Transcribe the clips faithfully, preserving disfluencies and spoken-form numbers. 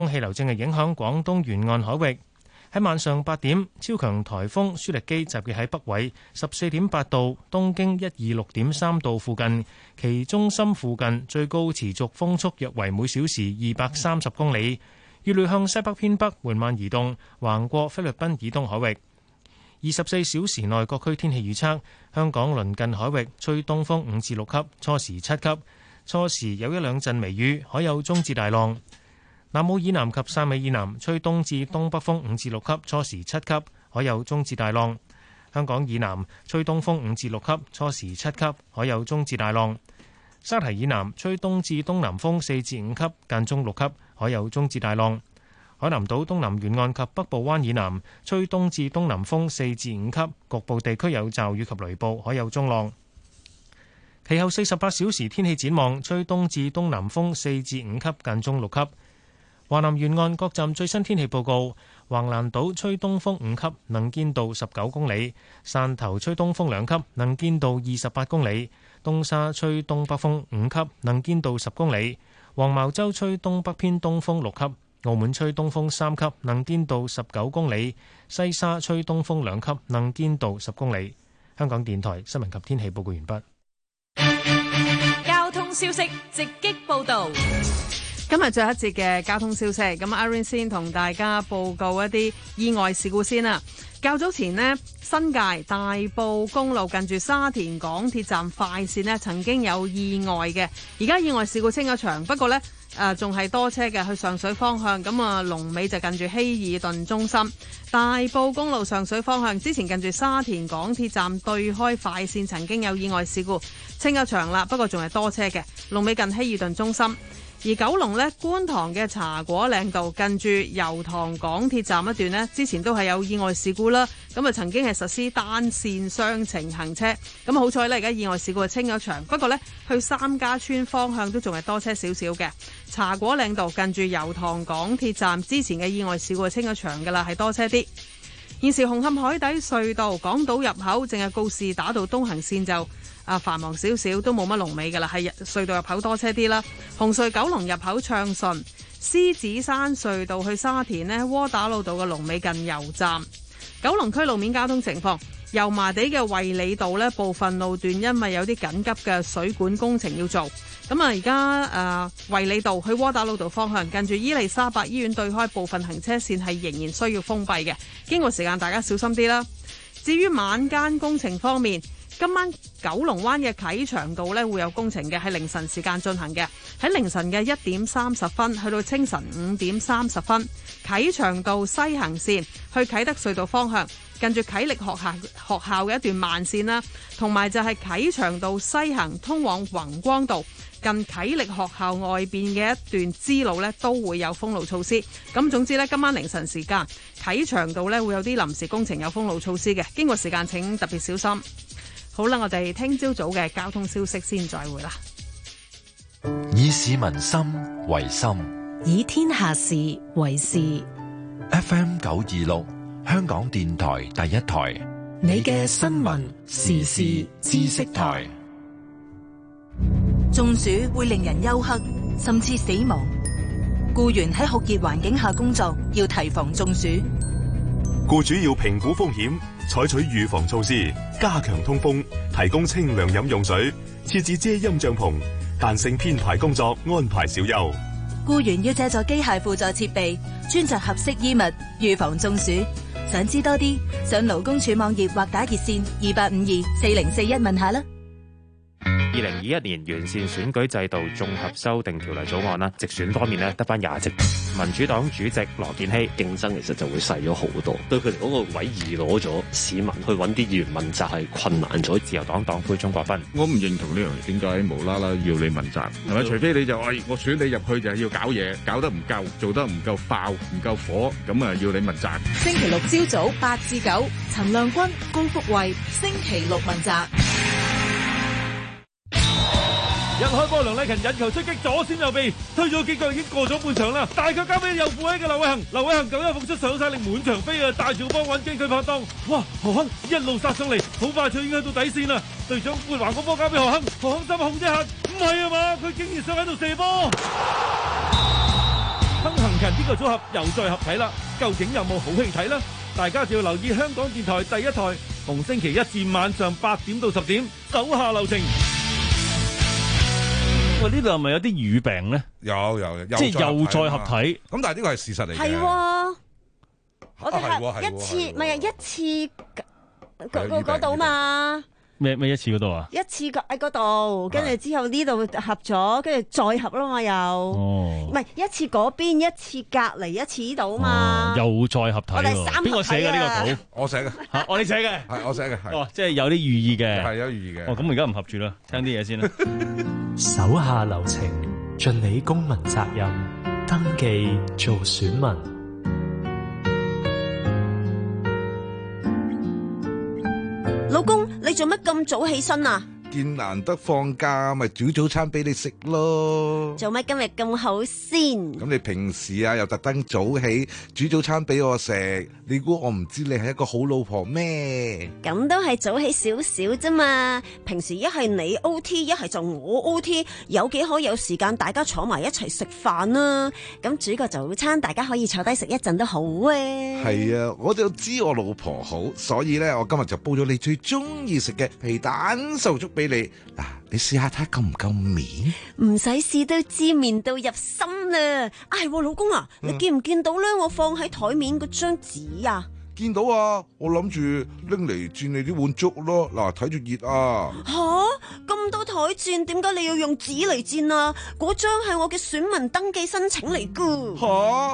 氣流正係影響廣東沿岸海域。喺晚上八點，超強颱風舒力基集結喺北緯十四點八度、東經一二六點三度附近，其中心附近最高持續風速約為每小時二百三十公里，預料向西北偏北緩慢移動，橫過菲律賓以東海域。二十四小時內各區天氣預測：香港鄰近海域吹東風五至六級，初時七級，初時有一兩陣微雨，海有中至大浪。南澳以南及汕尾以南吹東至東北風五至六級，初時七級，海有中至大浪。香港以南吹東風五至六級，初時七級，海有中至大浪。沙堤以南吹東至東南風四至五級，間中六級，海有中至大浪。海南島東南沿岸及北部灣以南吹東至東南風四至五級，局部地區有驟雨及雷暴，海有中浪。其後四十八小時天氣展望，吹東至東南風四至五級，間中六級。華南沿岸各站最新天氣報告：橫瀾島吹東風五級，能見度十九公里；汕頭吹東風兩級，能見度二十八公里；東沙吹東北風五級，能見度十公里；黃茅洲吹東北偏東風六級；澳門吹東風三級，能見度十九公里；西沙吹東風兩級，能見度十公里。香港電台新聞及天氣報告完畢。 交通消息直擊報道。 今日最後一節嘅交通消息，咁阿 Rain 先同大家報告一啲意外事故先啦。較早前呢，新界大埔公路近住沙田港鐵站快線呢曾經有意外嘅，而家意外事故清咗場，不過呢誒仲係多車嘅去上水方向，咁啊龍尾就近住希爾頓中心。大埔公路上水方向之前近住沙田港鐵站對開快線曾經有意外事故，清咗場啦，不過仲係多車嘅，龍尾近希爾頓中心。而九龍呢，觀塘嘅茶果嶺道近住油塘港鐵站一段呢，之前都係有意外事故啦。咁啊，曾經係實施單線雙程行車。咁好彩呢，而家意外事故係清咗場。不過呢，去三家村方向都仲係多車少少嘅。茶果嶺道近住油塘港鐵站之前嘅意外事故係清咗場㗎啦，係多車啲。現時紅磡海底隧道港島入口淨係告士打道東行線就啊繁忙少少，都冇乜龍尾㗎啦，係隧道入口多車啲啦。紅隧九龍入口暢順，獅子山隧道去沙田呢，窩打老道嘅龍尾近油站。九龍區路面交通情況，油麻地嘅衛理道呢，部分路段因為有啲緊急嘅水管工程要做，咁啊而家誒衛理道去窩打老道方向近住伊利沙伯醫院對開部分行車線係仍然需要封閉嘅，經過時間大家小心啲啦。至於晚間工程方面，今晚九龍灣嘅啟祥道呢會有工程嘅，喺凌晨時間進行嘅，喺凌晨嘅一點三十分去到清晨五點三十分，啟祥道西行線去啟德隧道方向，近住啟力學校學校嘅一段慢線啦，同埋就係啟祥道西行通往宏光道近啟力學校外邊嘅一段支路呢都會有封路措施。咁總之呢，今晚凌晨時間啟祥道呢會有啲臨時工程有封路措施嘅，經過時間請特別小心。好啦，我哋聽朝早嘅交通消息先再會啦。 以市民心為心， 以天下事為事。 F M 九二六，香港電台第一台， 你嘅新聞時事知識台。中暑會令人休克，甚至死亡。僱員喺酷熱環境下工作，要提防中暑。 僱主要評估風險，採取預防措施，加強通風，提供清涼飲用水，設置遮陰帳篷，彈性編排工作，安排小休。 僱員要借助機械輔助設備，穿着合適衣物，預防中暑。想知多啲，上勞工處網頁或打熱線二八五二四零四一問下啦。 二零二一年完善選舉制度綜合修訂條例草案啦，直選方面咧得翻廿席。民主黨主席羅健熙， 競爭其實就會細咗好多，對佢哋嗰個位移攞咗，市民去揾啲議員問責係困難咗。 自由黨黨魁鍾國斌， 我唔認同呢樣嘢，點解無啦啦要你問責？係咪？除非你就話、哎、我選你入去就係要搞嘢，搞得唔夠，做得唔夠爆，唔夠火，咁啊要你問責。 星期六朝早八至九，陳亮君、高福慧，星期六問責。 一開波，梁禮勤引球出擊，左閃右避，推咗幾腳已經過咗半場啦。大腳交俾右副位嘅劉偉恒，劉偉恒九一復出上晒力滿場飛啊！帶住個波揾機佢拍檔，哇！何亨一路殺上嚟，好快脆已經去到底線啦。隊長換橫個波交俾何亨，何亨執控一下，唔係啊嘛，佢竟然想喺度射波。亨行勤呢個組合又再合體啦，究竟有冇好戲睇呢？大家就要留意香港電台第一台，逢星期一至晚上八點到十點，手下留情。喂，呢度係咪有啲語病咧？ 有有有， 即係又再合體。 咁但係呢個係事實嚟嘅。 係喎，我哋係係一次，唔係一次嗰嗰度嘛。 咩咩一次嗰度啊？ 一次喺嗰度，跟住之後呢度合咗，跟住再合啦嘛又。哦。唔係一次嗰邊，一次隔離，一次呢度嘛。 又再合體喎。 我哋三合體啊。 邊個寫嘅呢個稿？ 我寫嘅。 嚇，我哋寫嘅。 係我寫嘅。係。 哦，即係有啲寓意嘅。 係有寓意嘅。 哦，咁而家唔合住啦，聽啲嘢先啦。 手下留情，盡你公民責任，登記做選民。 老公，你做乜咁早起身啊？ 見難得放假，咪煮早餐俾你食咯。 做乜今日咁好先？ 咁你平時啊又特登早起煮早餐俾我食，你估我唔知你係一個好老婆咩？ 咁都係早起少少啫嘛。平時一係你 O T， 一係就我 O T， 有幾可有時間大家坐埋一齊食飯啊？咁煮個早餐，大家可以坐低食一陣都好啊。 係啊，我就知我老婆好，所以咧我今日就煲咗你最中意食嘅皮蛋瘦粥俾你。嗱，你試下睇夠唔夠面？ 唔使試都知面到入心啦。啊係，老公啊，你見唔見到咧？我放喺台面嗰張紙啊？ 見到啊，我諗住拎嚟煎你啲碗粥咯。嗱，睇住熱啊！ 吓，咁多台煎，點解你要用紙嚟煎啊？嗰張係我嘅選民登記申請嚟噶。 吓！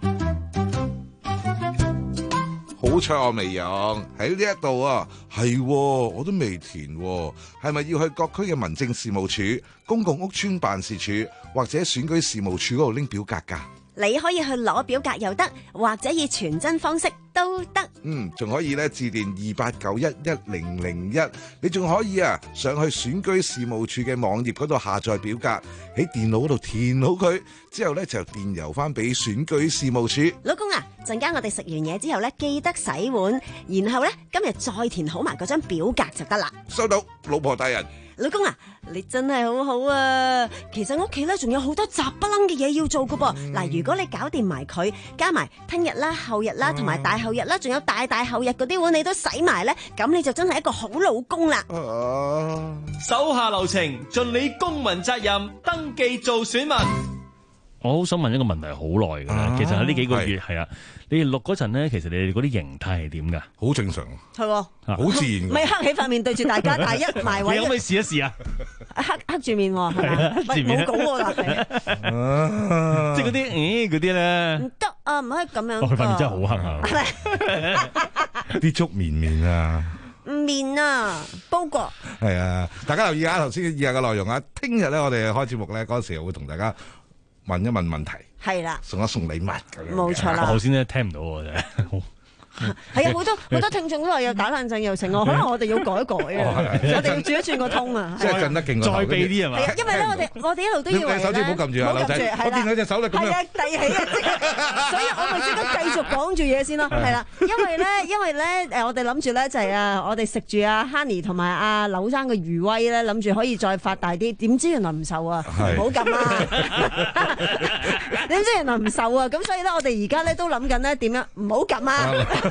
好彩我未用喺呢一度啊，係我都未填，係咪要去各區嘅民政事務處、公共屋邨辦事處或者選舉事務處嗰度拎表格㗎？ 你可以去攞表格又得，或者以傳真方式都得。 嗯，仲可以咧致電二八九一一零零一。你仲可以啊上去選舉事務處嘅網頁嗰度下載表格，喺電腦嗰度填好佢，之後咧就電郵翻俾選舉事務處。 老公啊，陣間我哋食完嘢之後咧，記得洗碗，然後咧今日再填好埋嗰張表格就得啦。 收到，老婆大人。 老公啊，你真係好好啊！其實屋企咧仲有好多雜不楞嘅嘢要做噶噃。嗱、嗯，如果你搞掂埋佢，加埋聽日啦、後日啦、同埋大後日啦，仲有大大後日嗰啲碗你都洗埋咧，咁你就真係一個好老公啦。 啊、 手下留情，盡你公民責任，登記做選民。 我好想問一個問題，好耐㗎啦。其實喺呢幾個月係啊，你哋錄嗰陣咧，其實你哋嗰啲形態係點㗎？ 好正常， 係喎， 好自然。 咪黑起塊面對住大家，但係一埋位， 你可唔可以試一試啊？ 黑黑住面喎，係嘛？冇講喎，但係即係嗰啲，咦嗰啲咧？ 唔得啊，唔可以咁樣。 佢塊面真係好黑啊！ 啲粥綿綿啊！ 面啊，煲過。 係啊，大家留意下頭先以下嘅內容啊。聽日咧，我哋開節目咧嗰陣時會同大家問一問問題。係啦，送一送禮物咁樣。 冇錯啦。 我頭先咧聽唔到喎，真係。 係啊，好多好多聽眾都話有打冷震又成喎，可能我哋要改一改啊，我哋要轉一轉個通啊， 即係震得勁再避啲係嘛？ 係啊，因為咧我哋我哋一路都以為咧， 手指唔好撳住啊，劉仔，我見佢隻手咧咁樣， 係啊，遞起啊，所以我咪即刻繼續講住嘢先咯，係啦，因為咧，因為咧，誒，我哋諗住咧就係啊，我哋食住阿 Honey 同埋阿柳生嘅餘威咧，諗住可以再發大啲，點知原來唔受啊，唔好撳啊，點知原來唔受啊，咁所以咧，我哋而家咧都諗緊咧點樣唔好撳啊。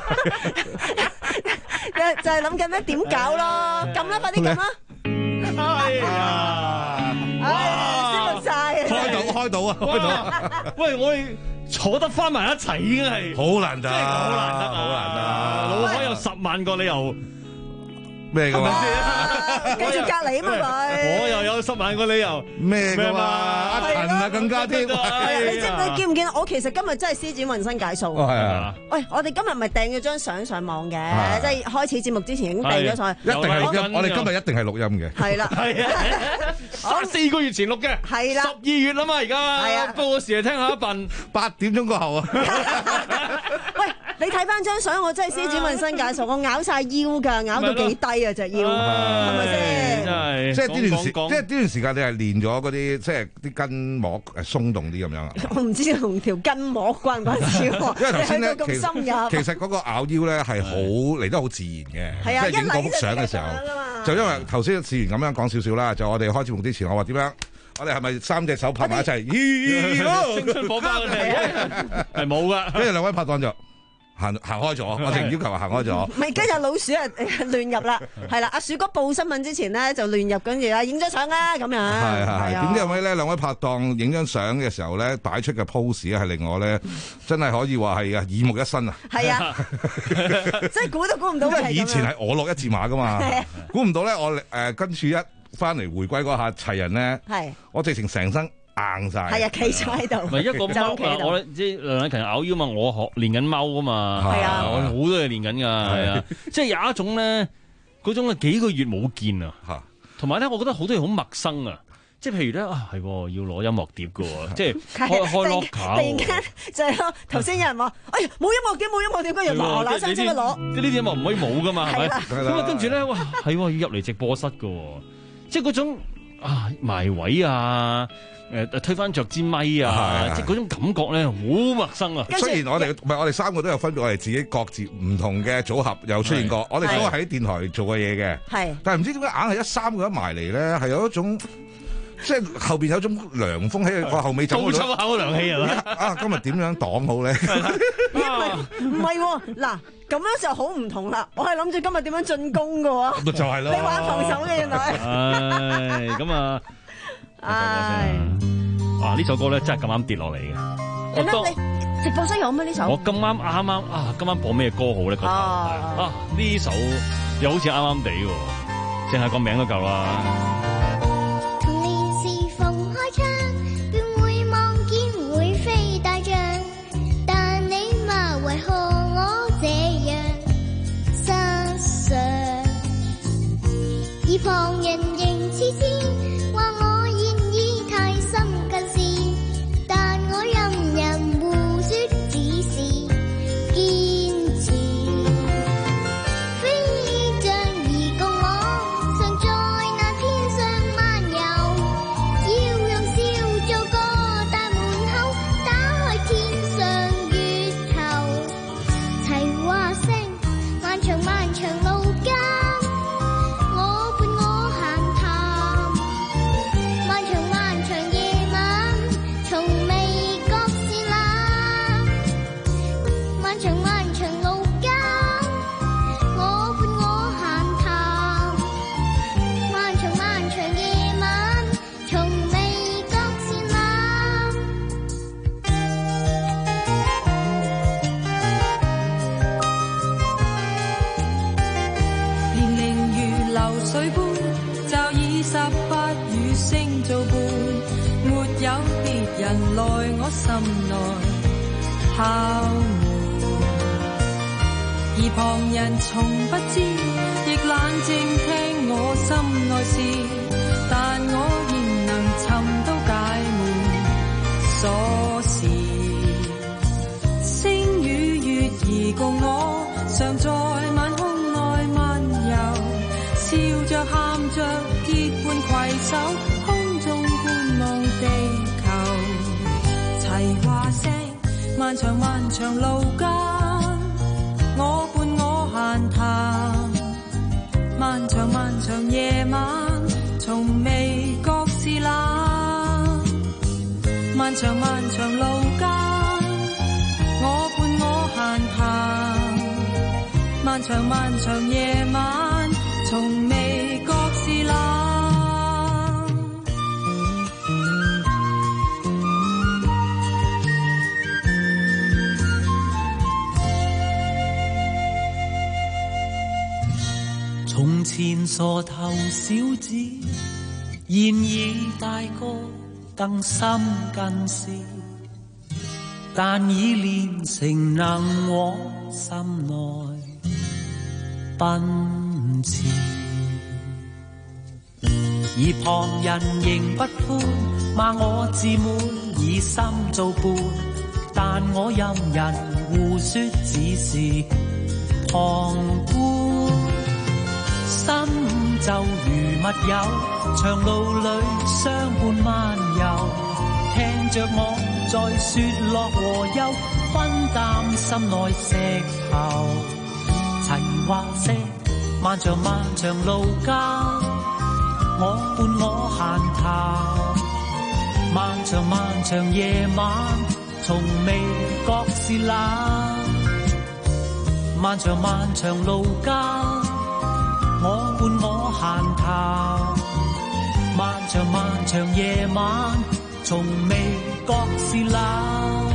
就係諗緊咧點搞咯，撳啦，快啲撳啦！ 哎呀， 哇，燒晒， 開到開到啊，開到！ 喂，我哋坐得翻埋一齊已經係好難得， 真係好難得，好難得！老海有十萬個理由。 咩㗎嘛？ 跟住隔離啊嘛佢， 我又有十萬個理由咩㗎嘛？阿陳啊更加添， 你知你見唔見？我其實今日真係施展渾身解數。 係啊！ 喂，我哋今日咪掟咗張相上網嘅，即係開始節目之前已經掟咗上去。 一定係錄音，我哋今日一定係錄音嘅。 係啦，係啊， 三四個月前錄嘅，係啦，十二月啦嘛而家，係啊，報個時嚟聽下一份， 八點鐘過後啊。 喂，你睇翻張相，我真係施展渾身解數，我咬晒腰㗎，咬到幾低啊隻腰，係咪先？ 真係， 即係呢段時，即係呢段時間，你係練咗嗰啲，即係啲筋膜誒鬆動啲咁樣啊？ 我唔知同條筋膜關唔關事喎。 因為頭先咧， 咁深入， 其實嗰個咬腰咧係好嚟得好自然嘅，即係影嗰幅相嘅時候，就因為頭先試完咁樣講少少啦，就我哋開節目之前，我話點樣？ 我哋係咪三隻手拍埋一齊？咦， 青春火花嗰啲係冇噶。 跟住兩位拍檔就行行開咗，我哋要求行開咗。 唔係，跟住老鼠啊亂入啦，係啦，阿鼠哥報新聞之前咧就亂入，跟住啊影咗相啦咁樣。 係係係。點知後尾咧兩位拍檔影張相嘅時候咧擺出嘅 pose 咧係令我咧真係可以話係啊耳目一新啊！係啊， 真係估都估唔到。 因為以前係我落一字馬噶嘛，估唔到咧我誒跟住一翻嚟回歸嗰下齊人咧，係我直情成身硬晒。係啊，企咗喺度。 唔係一個貓啊！我即係梁禮勤咬腰嘛，我學練緊貓啊嘛。係啊，我好多嘢練緊㗎。係啊，即係有一種咧，嗰種幾個月冇見啊。嚇，同埋咧，我覺得好多嘢好陌生啊。即係譬如咧啊，係要攞音樂碟㗎喎，即係開開 locker。突然間就係咯，頭先有人話：哎呀，冇音樂碟，冇音樂碟，跟住嗱嗱聲即刻攞。 即係呢啲音樂唔可以冇㗎嘛，係咪？咁啊，跟住咧，哇，係要入嚟直播室㗎喎，即係嗰種啊埋位啊。誒推翻着支咪啊！即係嗰種感覺咧，好陌生啊！ 雖然我哋唔係我哋三個都有分別，我哋自己各自唔同嘅組合有出現過，我哋都喺電台做過嘢嘅。係，但係唔知點解硬係一三個一埋嚟咧，係有一種即係後邊有一種涼風喺我後尾走。倒抽口涼氣係咪？啊！今日點樣擋好咧？ 唔係喎，嗱咁樣就好唔同啦！我係諗住今日點樣進攻嘅喎。 就係咯。 你玩防守嘅原來。 唉，咁啊〜唉，哇！呢首歌咧真係咁啱跌落嚟嘅。 咁咧，你直播室有咩呢首？ 我咁啱啱啱啊！今晚播咩歌好咧？覺得啊呢首又好似啱啱地喎，淨係個名都夠啦。 童年時逢開槍，便會望見會飛大象，但你嘛為何我這樣失常？而旁人仍痴痴。 心內敲門，而旁人從不知，亦冷靜聽我心內事，但我仍能尋到解悶鎖匙。星與月兒共我，常在晚空內漫遊，笑着喊着結伴攜手，空中觀望地球。齊話聲，漫長漫長路間，我伴我閒談。漫長漫長夜晚，從未覺是冷。漫長漫長路間，我伴我閒談。漫長漫長夜晚，從未覺是冷。從前傻頭小子，現已大個更深更是，但已練成能往心內奔馳。而旁人仍不歡，罵我自滿以心做伴，但我任人胡說只是旁觀。心就如密友，長路裏相伴漫遊，聽着我在說樂和憂，分擔心內石頭。齊話聲，漫長漫長路間，我伴我閒談。 漫長漫長夜晚，從未覺是冷。漫長漫長路間，我伴我閒談。漫長漫長夜晚，從未覺是冷。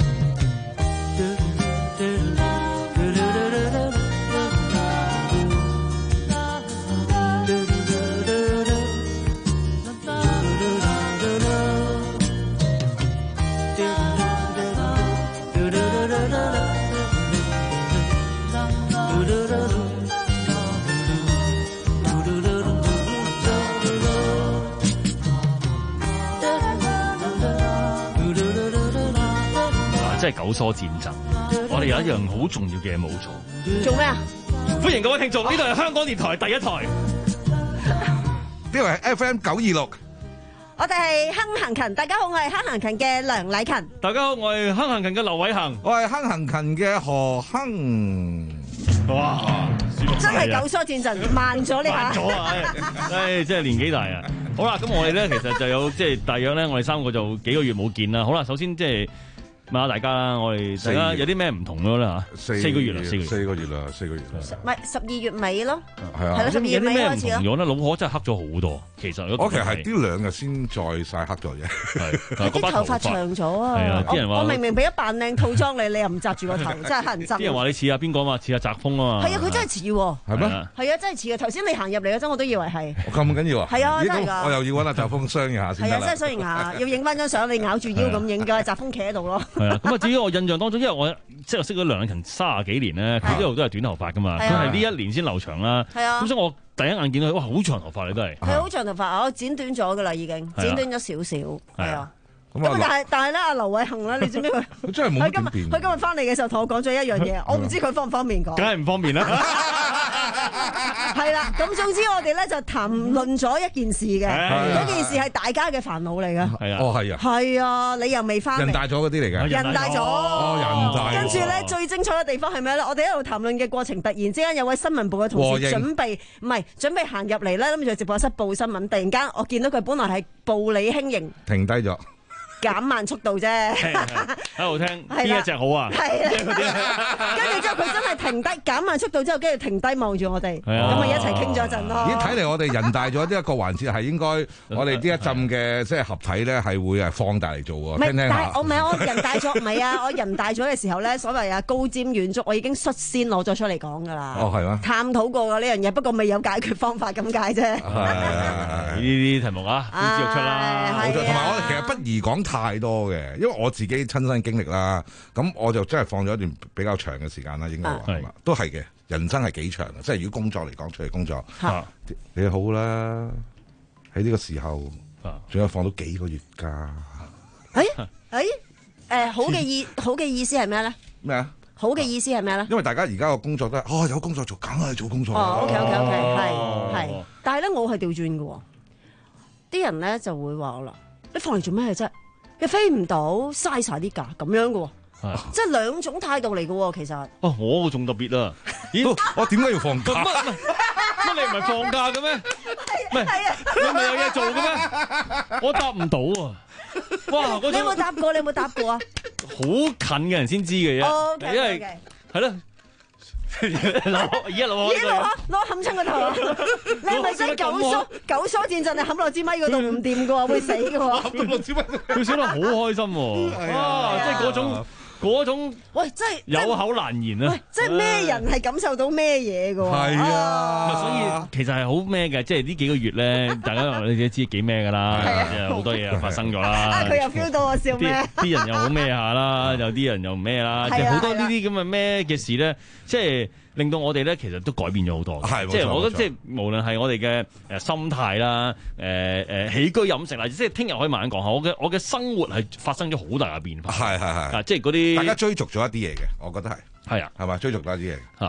真係九梭戰陣，我哋有一樣好重要嘅嘢冇做。 做咩啊？ 歡迎各位聽眾，呢度係香港電台第一台， 呢度係 F M 九二六。 我哋係亨行勤，大家好，我係亨行勤嘅梁禮勤。 大家好，我係亨行勤嘅劉偉恒， 我係亨行勤嘅何亨。 哇！ 真係九梭戰陣，慢咗呢下。 慢咗啊！唉，真係年紀大啊！好啦，咁我哋咧其實就有即係大約咧，我哋三個就幾個月冇見啦。好啦，首先即係。問下大家啦，我哋大家有啲咩唔同咗啦嚇？四個月啦，四個月， 四個月啦，四個月啦。 唔係十二月尾咯， 係啊， 係咯，十二月尾開始咯。 有啲咩唔同咗咧？老婆真係黑咗好多，其實我其實係呢兩日先再曬黑咗啫。 係啲頭髮長咗啊！ 係啊，啲人話我明明俾咗扮靚套裝你，你又唔紮住個頭，真係乞人憎。 啲人話你似下邊個啊嘛？似下澤峰啊嘛。 係啊，佢真係似喎。 係咩？ 係啊，真係似啊！頭先你行入嚟嗰陣，我都以為係。 咁緊要啊？ 係啊，真係㗎。 我又要揾阿澤峰商議下先得啦。 係啊，真係商議下，要影翻張相，你咬住腰咁影嘅，澤峰企喺度咯。 係啊，咁啊至於我印象當中，因為我即係識咗梁禮勤三十幾年咧，佢一路都係短頭髮噶嘛，佢係呢一年先留長啦。係啊，咁所以我第一眼見到佢，哇，好長頭髮你都係。 係好長頭髮，我剪短咗噶啦，已經剪短咗少少。係啊。咁但係但係咧，阿劉偉恒咧，你知唔知佢？ 佢真係冇點變。 佢今日翻嚟嘅時候同我講咗一樣嘢，我唔知佢方唔方便講。 梗係唔方便啦。 係啦，咁總之我哋咧就談論咗一件事嘅，嗰件事係大家嘅煩惱嚟嘅。 係啊， 哦係啊， 係啊，你又未翻嚟？ 人大咗嗰啲嚟嘅， 人大咗， 哦人大。 跟住咧最精彩嘅地方係咩咧？我哋一路談論嘅過程，突然之間有位新聞部嘅同事準備唔係準備行入嚟咧，諗住直播室報新聞，突然間我見到佢本來係步履輕盈， 停低咗。 減慢速度啫， 喺度聽邊一隻好啊？ 係啊，跟住之後佢真係停低減慢速度之後，跟住停低望住我哋，咁咪一齊傾咗一陣咯。 咦，睇嚟我哋人大咗呢一個環節係應該我哋呢一陣嘅即係合體咧係會係放大嚟做喎。聽聽下。 我唔係我人大咗，唔係啊！我人大咗嘅時候咧，所謂啊高瞻遠矚，我已經率先攞咗出嚟講㗎啦。 哦，係咩？ 探討過㗎呢樣嘢，不過未有解決方法咁解啫。 呢啲題目啊，呼之欲出啦。 冇錯，同埋我哋其實不宜講太多嘅，因為我自己親身經歷啦，咁我就真係放咗一段比較長嘅時間啦，應該話係嘛，都係嘅。人生係幾長嘅，即係如果工作嚟講，出嚟工作，你好啦，喺呢個時候，仲有放到幾個月假。 誒誒誒，好嘅意好嘅意思係咩咧？ 咩啊？ 好嘅意思係咩咧？ 因為大家而家個工作都係，哦有工作做，梗係做工作。 哦 OK OK OK，係係，但係咧我係調轉嘅，啲人咧就會話啦，你放嚟做咩啫？你飛唔到，嘥晒啲假咁樣嘅，即係兩種態度嚟嘅，其實。 哦，我仲特別啊！咦， 我點解要放假？ 乜乜乜？你唔係放假嘅咩？唔係，你唔係有嘢做嘅咩？我答唔到啊！哇！ 你有冇答過？你有冇答過啊？ 好近嘅人先知嘅啫，因為係咯。攞而家攞而家攞攞冚親個頭，你係咪真係九梭九梭戰陣？你冚落支咪嗰度唔掂嘅喎，會死嘅喎。 冚落支咪， 佢笑得好開心喎！哇，即係嗰種嗰種， 喂，真係有口難言啊！ 喂，即係咩人係感受到咩嘢嘅喎？ 係啊， 所以其實係好咩嘅，即係呢幾個月咧，大家你都知幾咩㗎啦，好多嘢發生咗啦。 佢又 feel 到我笑咩？ 啲人又好咩下啦，有啲人又唔咩啦，即係好多呢啲咁嘅咩嘅事咧，即係令到我哋咧其實都改變咗好多。即係我覺得即係無論係我哋嘅誒心態啦，誒誒起居飲食啦，即係聽日可以慢慢講下。我嘅我嘅生活係發生咗好大嘅變化。 係係係， 即係嗰啲大家追逐咗一啲嘢嘅，我覺得係。 係啊， 係嘛？追逐咗一啲嘢。 嚇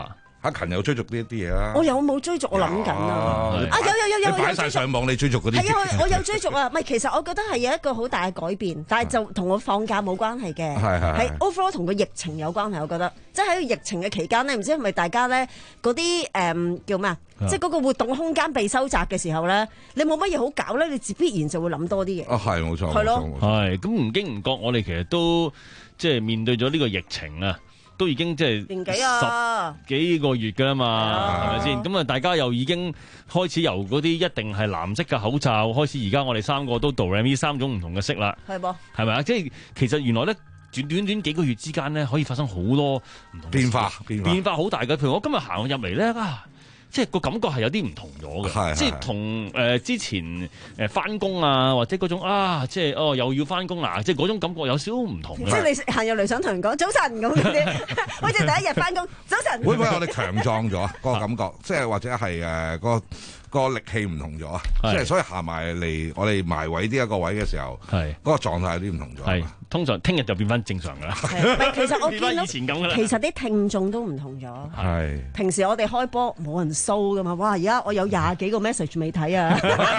阿勤有追逐呢一啲嘢啦。 我有冇追逐？我諗緊啊！啊有有有有， 你擺晒上網，你追逐嗰啲。 係啊，我我有追逐啊！唔係，其實我覺得係有一個好大嘅改變，但係就同我放假冇關係嘅。係係係 overall 同個疫情有關係，我覺得。即係喺個疫情嘅期間咧，唔知係咪大家咧嗰啲誒叫咩啊？即係嗰個活動空間被收窄嘅時候咧，你冇乜嘢好搞咧，你自必然就會諗多啲嘢。 啊係冇錯， 係咯， 係咁唔經唔覺，我哋其實都即係面對咗呢個疫情啊。都已經即係年幾啊， 十幾個月㗎啦嘛，係咪先？咁啊，大家又已經開始由嗰啲一定係藍色嘅口罩開始，而家我哋三個都導入呢三種唔同嘅色啦， 係噃， 係咪啊？即係其實原來咧，短短短幾個月之間咧，可以發生好多唔同變化， 變化好大嘅。譬如我今日行入嚟咧啊！即係個感覺係有啲唔同咗嘅，即係同誒之前誒翻工啊，或者嗰種啊，即係哦又要翻工啦，即係嗰種感覺有少少唔同。 即係你行入嚟想同人講早晨咁嗰啲，好似第一日翻工早晨。 會唔會我哋強壯咗嗰個感覺？即係或者係誒個個力氣唔同咗啊！即係所以行埋嚟我哋埋位呢一個位嘅時候，係嗰個狀態有啲唔同咗。 係通常聽日就變翻正常㗎啦。 其實我見到以前咁㗎啦。 其實啲聽眾都唔同咗。 係平時我哋開波冇人 show 㗎嘛，哇！而家我有廿幾個 message 未睇啊。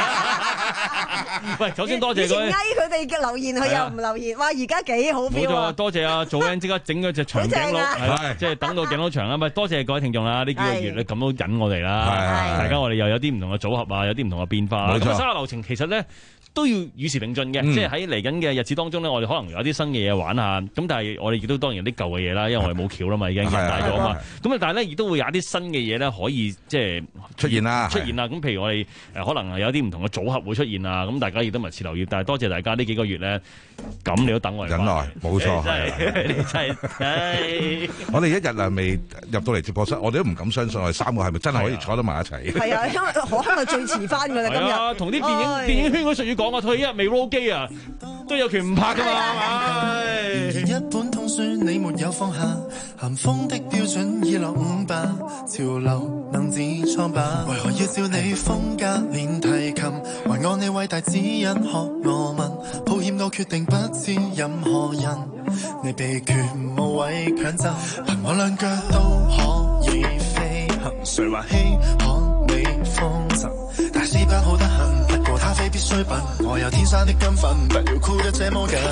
喂，首先多謝以前嗌佢哋嘅留言，佢又唔留言。哇！而家幾好 feel 啊！ 多謝啊，祖恩即刻整咗隻長頸鹿，係啦，即係等到頸鹿長啊！咪多謝各位聽眾啦，呢幾個月你咁都忍我哋啦，大家我哋又有啲唔同嘅組合啊，有啲唔同嘅變化。咁生活流程其實咧都要與時並進嘅，即係喺嚟緊嘅日子當中咧，我哋可能有啲新嘅嘢玩下。咁但係我哋亦都當然有啲舊嘅嘢啦，因為我哋冇橋啦嘛，已經人大咗啊嘛。咁啊，但係咧亦都會有一啲新嘅嘢咧，可以即係出現啦， 出現啦。咁譬如我哋誒可能係有啲唔同嘅組合會出現啊。咁大家亦都密切留意。但係多謝大家呢幾個月咧，咁你都等我哋忍耐，冇錯， 係你真係，唉！ 我哋一日啊未入到嚟直播室，我哋都唔敢相信我哋三個係咪真係可以坐得埋一齊？ 係啊，因為可香係最遲翻㗎啦，今日同啲電影電影圈嗰術語講啊，佢一日未 roll 機啊，都有權唔拍㗎嘛，唉！ 一本通書你沒有放下，咸豐的標準已落伍吧，潮流能自創吧，為何要照你風格練提琴，還按你偉大指引學我問，抱歉我決定不知任何人，你被權無謂強就，憑我兩腳都可以飛行，誰話稀罕你風塵，大師班好得很，不過他非必需品，我有天生的金粉，不要箍得這麼緊。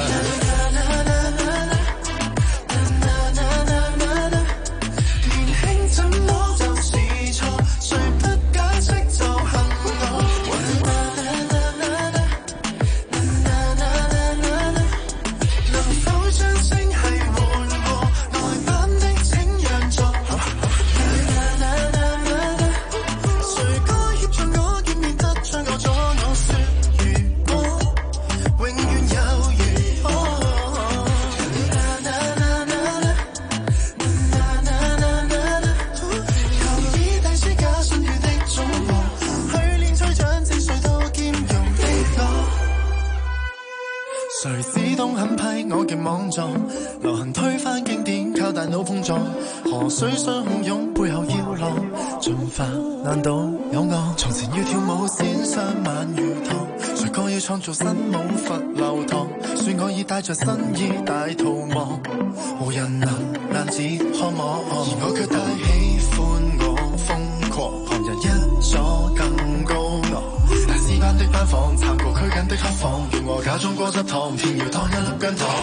流行推翻經典，靠大腦碰撞，河水相洶湧，背後要浪進化，難道有我？從前要跳舞，先雙晚如糖，誰講要創造新舞佛流堂？算我已帶着新衣大逃亡，無人能難自看我，而我卻太喜歡我瘋狂，旁人一左更高昂。大師班的班房，撐過拘謹的黑房，願我假裝果汁糖，偏要當一粒姜糖。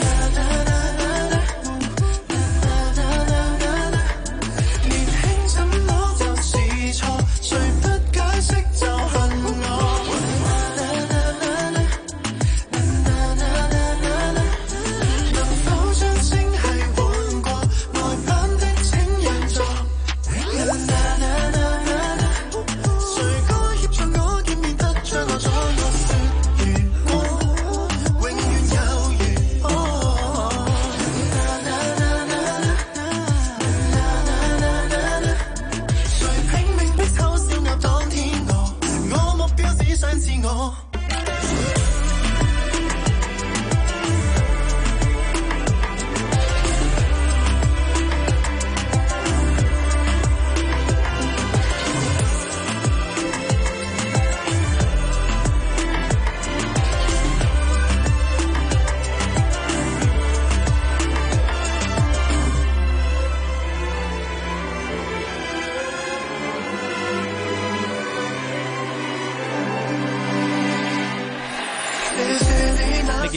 年輕怎麼就是錯，誰不解釋就恨我。能否將聲系換過，外版的請讓座。誰該協助我見面得將我阻我說如果永遠有緣。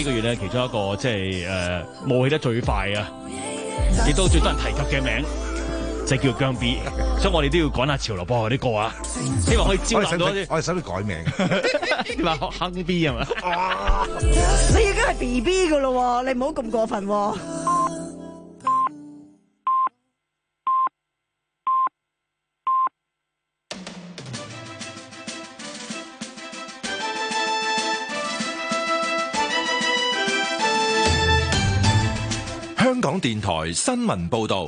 幾個月咧，其中一個即係誒冒起得最快啊，亦都最多人提及嘅名就叫姜 B， 所以我哋都要趕下潮流播下啲歌啊，希望可以招攬到啲。 我哋使唔使改名？ 你話坑 B 係嘛？ 你已經係 B B 噶咯，你唔好咁過分喎。 香港電台新聞報道，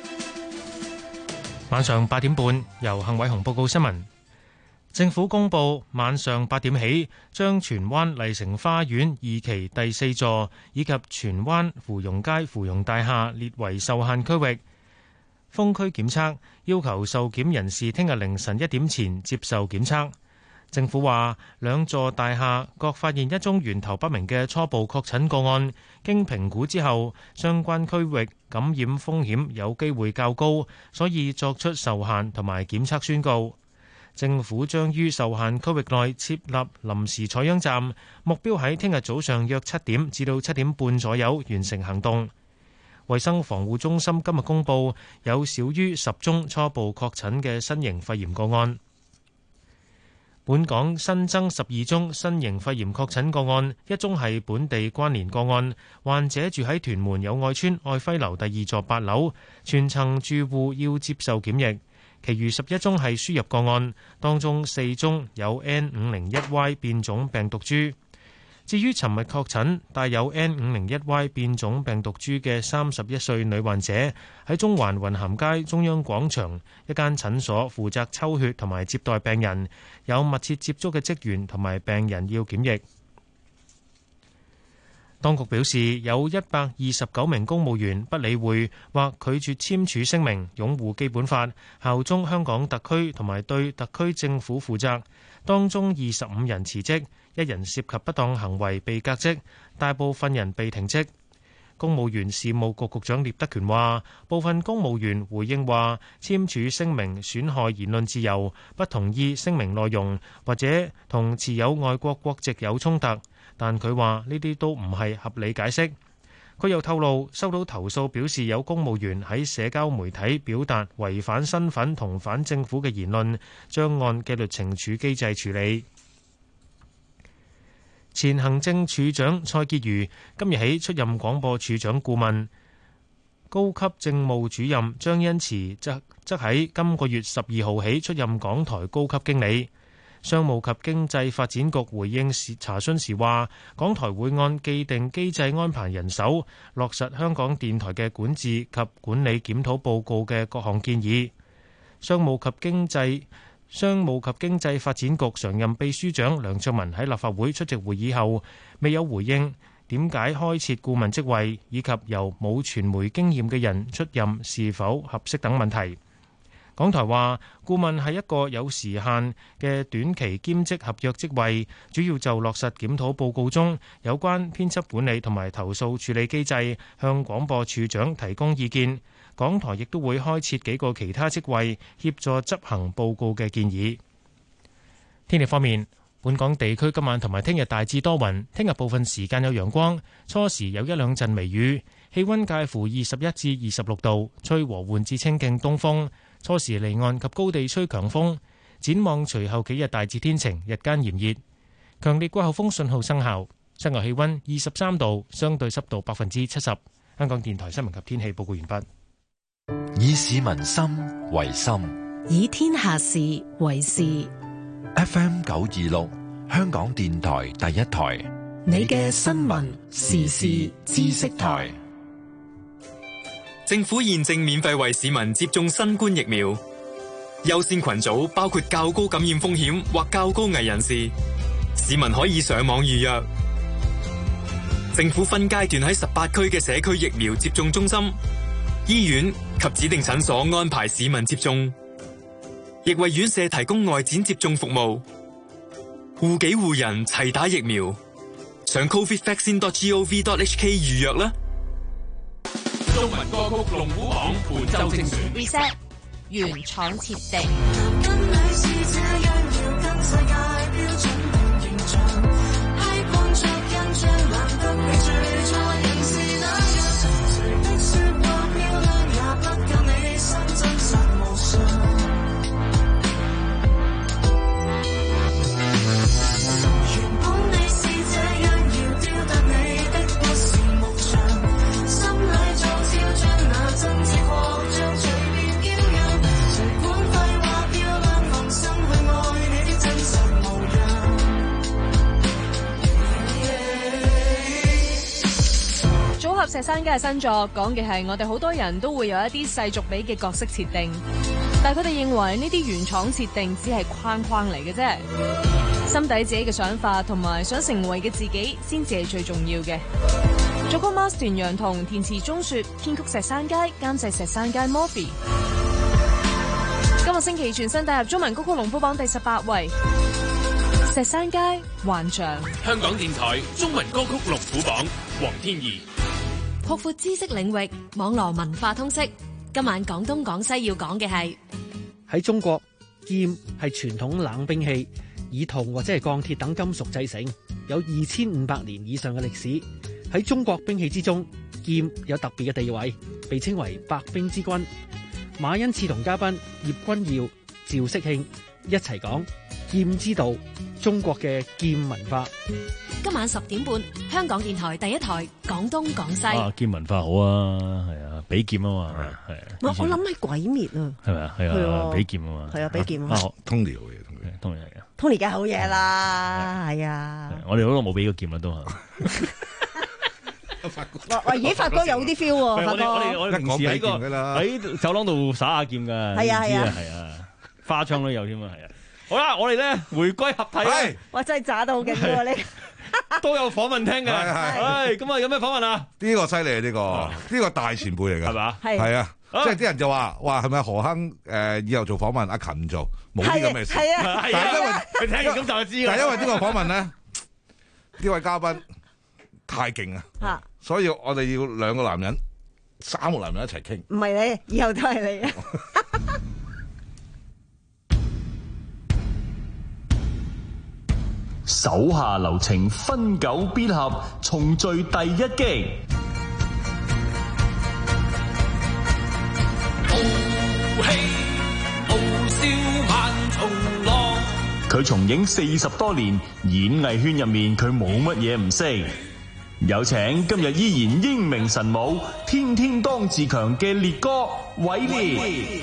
晚上八點半由幸偉雄報告新聞。政府公布晚上八點起，將荃灣麗城花園二期第四座以及荃灣芙蓉街芙蓉大廈列為受限區域，封區檢測，要求受檢人士聽日凌晨一點前接受檢測。政府話，兩座大廈各發現一宗源頭不明嘅初步確診個案，經評估之後，相關區域感染風險有機會較高，所以作出受限同埋檢測宣告。政府將於受限區域內設立臨時採樣站，目標喺聽日早上約七點至到七點半左右完成行動。衛生防護中心今日公布有少於十宗初步確診嘅新型肺炎個案。本港新增十二宗新型肺炎確診個案，一宗係本地關聯個案，患者住喺屯門友愛邨愛輝樓第二座八樓，全層住戶要接受檢疫。其餘十一宗係輸入個案，當中四宗有 N 五零一 Y 變種病毒株。至於尋日確診帶有 N 五零一 Y 變種病毒株嘅三十一歲女患者，喺中環雲咸街中央廣場一間診所負責抽血同埋接待病人，有密切接觸嘅職員同埋病人要檢疫。當局表示，有一百二十九名公務員不理會或拒絕簽署聲明，擁護基本法、效忠香港特區同埋對特區政府負責。當中二十五人辭職，一人涉及不當行為被革職，大部分人被停職。公務員事務局局長聶德權話，部分公務員回應話簽署聲明損害言論自由，不同意聲明內容，或者同持有外國國籍有衝突。但佢話呢啲都唔係合理解釋。佢又透露收到投訴，表示有公務員喺社交媒體表達違反身份同反政府嘅言論，將按紀律懲處機制處理。前行政處長蔡潔如今日起出任廣播處長顧問，高級政務主任張恩慈則則喺今個月十二號起出任港台高級經理。商務及經濟發展局回應時查詢時話，港台會按既定機制安排人手，落實香港電台嘅管治及管理檢討報告嘅各項建議。商務及經濟商務及經濟發展局常任秘書長梁卓文喺立法會出席會議後，未有回應點解開設顧問職位，以及由冇傳媒經驗嘅人出任是否合適等問題。港台話，顧問係一個有時限嘅短期兼職合約職位，主要就落實檢討報告中有關編輯管理同埋投訴處理機制，向廣播處長提供意見。港台亦都會開設幾個其他職位，協助執行報告嘅建議。天氣方面，本港地區今晚同埋聽日大致多雲，聽日部分時間有陽光，初時有一兩陣微雨，氣溫介乎二十一至二十六度，吹和緩至清勁東風。初時離岸及高地吹強風，展望隨後幾日大致天晴，日間炎熱。強烈季候風信號生效，室外氣溫二十三度，相對濕度百分之七十。香港電台新聞及天氣報告完畢。 以市民心為心， 以天下事為事。 F M 九二六，香港電台第一台， 你嘅新聞時事知識台。 政府現正免費為市民接種新冠疫苗，優先群組包括較高感染風險或較高危人士，市民可以上網預約。政府分階段喺十八區嘅社區疫苗接種中心、醫院及指定診所安排市民接種，亦為院舍提供外展接種服務。護己護人齊打疫苗，上 covid vaccine dot gov dot h k 預約啦。 中文歌曲龍虎榜本周精選 Reset 原廠設定。 石山街嘅新作講嘅係我哋好多人都會有一啲世俗比嘅角色設定，但係佢哋認為呢啲原廠設定只係框框嚟嘅啫，心底自己嘅想法同埋想成為嘅自己先至係最重要嘅。作曲 Mas 段楊彤，填詞鐘雪，編曲石山街，監製石山街 Morphy。今個星期全新帶入中文歌曲龍虎榜第十八位，石山街幻象。 香港電台中文歌曲龍虎榜，黃天怡。 擴闊知識領域，網絡文化通識。今晚廣東廣西要講嘅係喺中國，劍係傳統冷兵器，以銅或者係鋼鐵等金屬製成，有二千五百年以上嘅歷史。喺中國兵器之中，劍有特別嘅地位，被稱為百兵之君。馬恩賜同嘉賓葉君耀、趙式慶一齊講劍之道，中國嘅劍文化。 今晚十點半，香港電台第一台廣東廣西。 啊，劍文化好啊，係啊，比劍啊嘛，係啊。 我我諗起鬼滅啊， 係咪啊？係啊，比劍啊嘛。 係啊，比劍啊。 Tony 好嘢 ，Tony 係啊。 Tony 梗係好嘢啦，係啊。 我哋好耐冇比過劍啦，都係。 哇！咦，發哥有啲 feel 喎，發哥。 我哋我哋平時喺個喺走廊度耍下劍噶， 係啊係啊係啊，花槍都有添啊，係啊。好啦，我哋咧回歸合體啦。 哇！真係渣到好勁喎你。 都有訪問聽嘅，係咁啊！有咩訪問啊？ 呢個犀利啊！呢個呢個大前輩嚟㗎， 係嘛？ 係啊，即係啲人就話：哇，係咪何亨誒以後做訪問？阿勤做冇呢咁嘅事。 係啊， 但係因為你聽完咁就知啦。 但係因為呢個訪問咧，呢位嘉賓太勁啊，所以我哋要兩個男人、三個男人一齊傾。 唔係你，以後都係你啊！ 手下留情，分久必合，重聚第一擊。 傲氣傲笑萬重浪。 佢從影四十多年，演藝圈入面佢冇乜嘢唔識。有請今日依然英明神武、天天當自強嘅烈哥偉烈。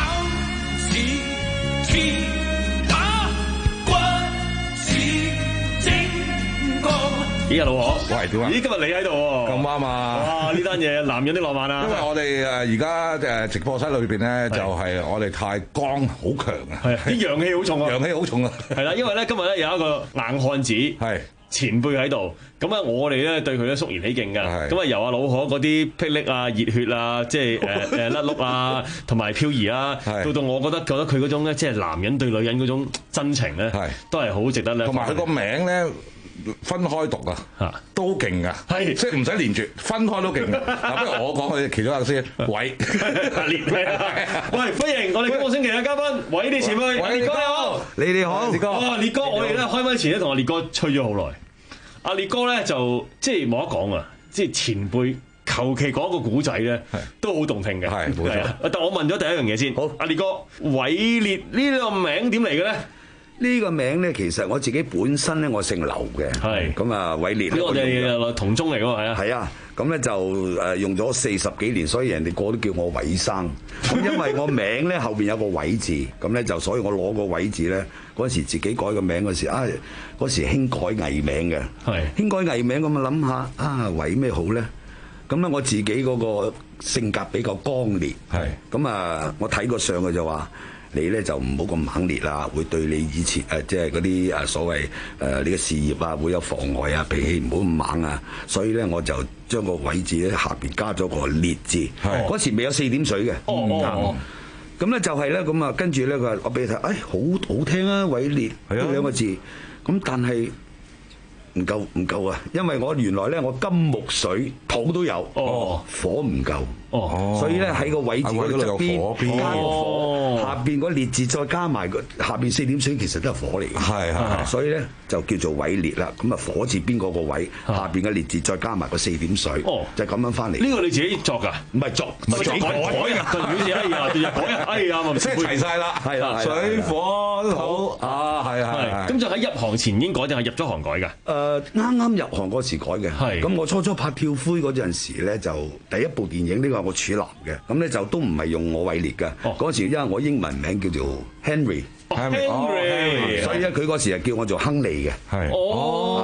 咦啊老何， 喂點啊？ 咦今日你喺度喎， 咁啱啊！ 哇呢單嘢男人的浪漫啊！ 因為我哋誒而家誒直播室裏邊咧，就係我哋太光好強啊， 係啲陽氣好重啊， 陽氣好重啊， 係啦，因為咧今日咧有一個硬漢子係前輩喺度，咁啊我哋咧對佢咧肅然起敬㗎，咁啊由阿老何嗰啲霹靂啊、熱血啊，即係誒誒甩碌啊，同埋漂移啊，到到我覺得覺得佢嗰種咧，即係男人對女人嗰種真情咧，都係好值得咧。 同埋佢個名咧。分開讀啊，都勁噶，係即係唔使連住，分開都勁噶。嗱，不如我講佢其中一個先，偉烈。 喂，歡迎我哋今個星期嘅嘉賓，偉烈前輩，烈哥你好， 你哋好，烈哥。 哇，烈哥，我哋咧開麥前咧同阿烈哥吹咗好耐。阿烈哥咧就即係冇得講啊，即係前輩求其講個古仔咧，都好動聽嘅。係冇錯。但我問咗第一樣嘢先，好，阿烈哥，偉烈呢個名點嚟嘅咧？ 呢個名咧，其實我自己本身咧，我姓劉嘅，係咁啊，偉烈。呢我哋同宗嚟㗎嘛，係啊。 係啊，咁咧就誒用咗四十幾年，所以人哋個都叫我偉生。咁因為我名咧後邊有個偉字，咁咧就所以我攞個偉字咧，嗰時自己改個名嗰時啊，嗰時興改藝名嘅，係興改藝名咁啊諗下啊偉咩好咧？咁咧我自己嗰個性格比較剛烈，係咁啊，我睇個相嘅就話。你咧就唔好咁猛烈啦，會對你以前誒即係嗰啲誒所謂誒、呃、你嘅事業啊會有妨礙啊，脾氣唔好咁猛啊，所以咧我就將個偉字咧下邊加咗個烈字，嗰時未有四點水嘅，哦咁咧、嗯、就係咧咁啊，跟住咧佢話我俾你睇，誒、哎、好好聽啊，偉烈呢兩個字，咁但係。唔夠唔夠啊！因為我原來咧，我金木水土都有，哦，火唔夠，哦，所以咧喺個位字嗰度側邊加個火，下邊嗰烈字再加埋個下邊四點水，其實都係火嚟嘅，係係，所以咧就叫做偉烈啦。咁啊火字邊個個位，下邊嘅烈字再加埋個四點水，哦，就咁樣翻嚟。呢個你自己作㗎？唔係作，唔係自己改改㗎。對唔住，哎呀，改啊，哎呀，即係齊曬啦，係啦，水火土啊，係係。咁就喺入行前已經改定係入咗行改㗎？ 誒啱啱入行嗰時改嘅，咁我初初拍跳灰嗰陣時咧，就第一部電影呢個係我處男嘅，咁咧就都唔係用我偉烈嘅，嗰時因為我英文名叫做 Henry，Henry，所以咧佢嗰時係叫我做亨利嘅，係，哦，你你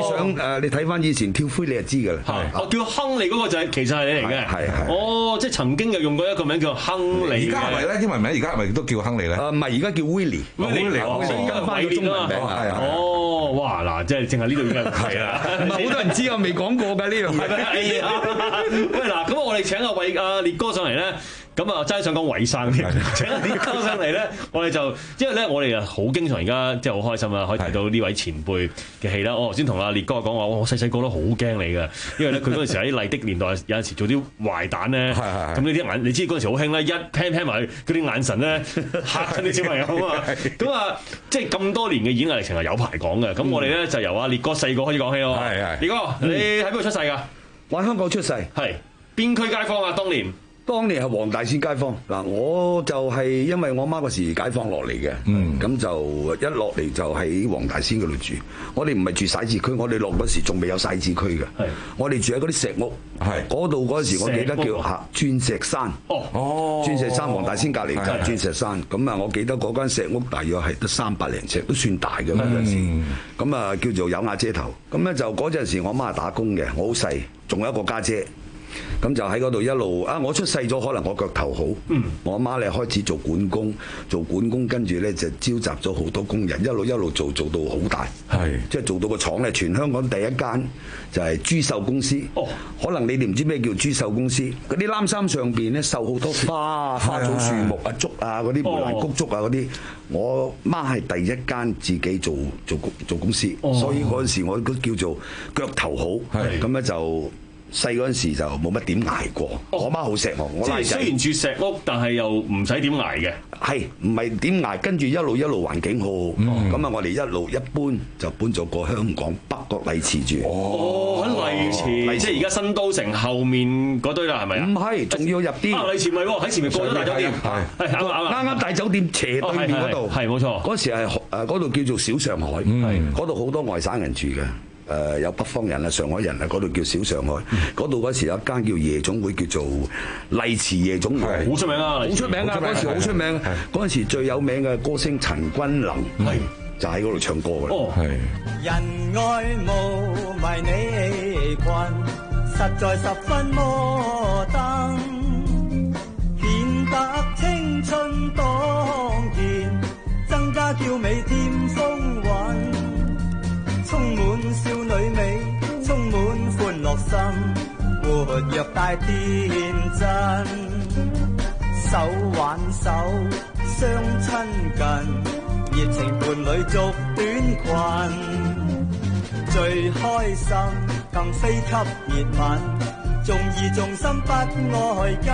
想誒，你睇翻以前跳灰你就知㗎啦。 係，我叫亨利嗰個就係其實係你嚟嘅。 係係。 哦，即係曾經又用過一個名叫亨利。 而家係咪咧？英文名而家係咪都叫亨利咧？ 誒唔係，而家叫 Willie。 Willie，跟翻個中文名啊。係啊。哦，哇嗱，即係淨係呢度已經係啦。 唔係好多人知我未講過㗎呢樣嘢。 係啊。喂嗱，咁我哋請阿偉阿烈哥上嚟咧。咁啊，真係想講偉生添，請阿烈哥上嚟咧，我哋就因為咧，我哋啊好經常而家即係好開心啊，可以睇到呢位前輩嘅戲啦。我頭先同阿烈哥講話，我細細個都好驚你嘅，因為咧佢嗰陣時喺麗的年代有陣時做啲壞蛋咧，咁呢啲眼你知嗰陣時好興咧，一聽聽埋嗰啲眼神咧嚇親啲小朋友啊嘛。咁啊，即係咁多年嘅演藝歷程係有排講嘅。咁我哋咧就由阿烈哥細個開始講起咯。係係，烈哥你喺邊度出世㗎？ 我喺香港出世。係邊區街坊啊？當年？ 當年係黃大仙街坊嗱，我就係因為我媽嗰時解放落嚟嘅，咁、嗯、就一落嚟就喺黃大仙嗰度住。我哋唔係住徙置區，我哋落嗰時仲未有徙置區嘅。我哋住喺嗰啲石屋，嗰度嗰時我記得叫嚇鑽石山。哦，鑽石山黃大仙隔離嘅鑽石山。咁啊，我記得嗰間石屋大約係得三百零尺，都算大嘅嗰陣時。咁啊，叫做有瓦遮頭。咁咧就嗰陣時我媽係打工嘅，我好細，仲有一個家姐。咁就喺嗰度一路啊！我出世咗，可能我腳頭好，嗯、我阿媽咧開始做管工，做管工跟住咧就召集咗好多工人，一路一路做做到好大，係即係做到個廠咧，全香港第一間就係珠繡公司。哦，可能你哋唔知咩叫珠繡公司？嗰啲冷衫上邊咧繡好多花花草樹木啊、竹啊嗰啲梅蘭菊竹啊嗰啲，我媽係第一間自己做做做公司，哦、所以嗰陣時我都叫做腳頭好，咁咧就。細嗰陣時就冇乜點捱過，哦、我媽好錫我。我即係雖然住石屋，但係又唔使點捱嘅。 係唔係點捱？跟住一路一路環境好，咁啊、嗯、我哋一路一搬就搬咗過香港北角麗池住。 哦，喺麗池，即係而家新都城後面嗰堆啦，係咪啊？ 唔係，仲要入啲。 啊，麗池唔係喎，喺前面過咗大酒店。係啱啱啱啱大酒店斜對面嗰度。 係冇錯。 嗰時係誒嗰度叫做小上海，嗰度好多外省人住嘅。誒有北方人啊、上海人啊，嗰度叫小上海。嗰度嗰時有一間叫夜總會，叫做麗池夜總會， 好出名啊！ 好出名啊！嗰時好出名。嗰陣時最有名嘅歌星陳君琳，係就喺嗰度唱歌嘅。哦，係。 人愛慕迷你裙，實在十分摩登，顯得青春當健，增加嬌美添風韻。充滿少女美，充滿歡樂心，活躍大天真，手挽手相親近，熱情伴侶續短裙，最開心更非給熱吻，重義重心不愛金，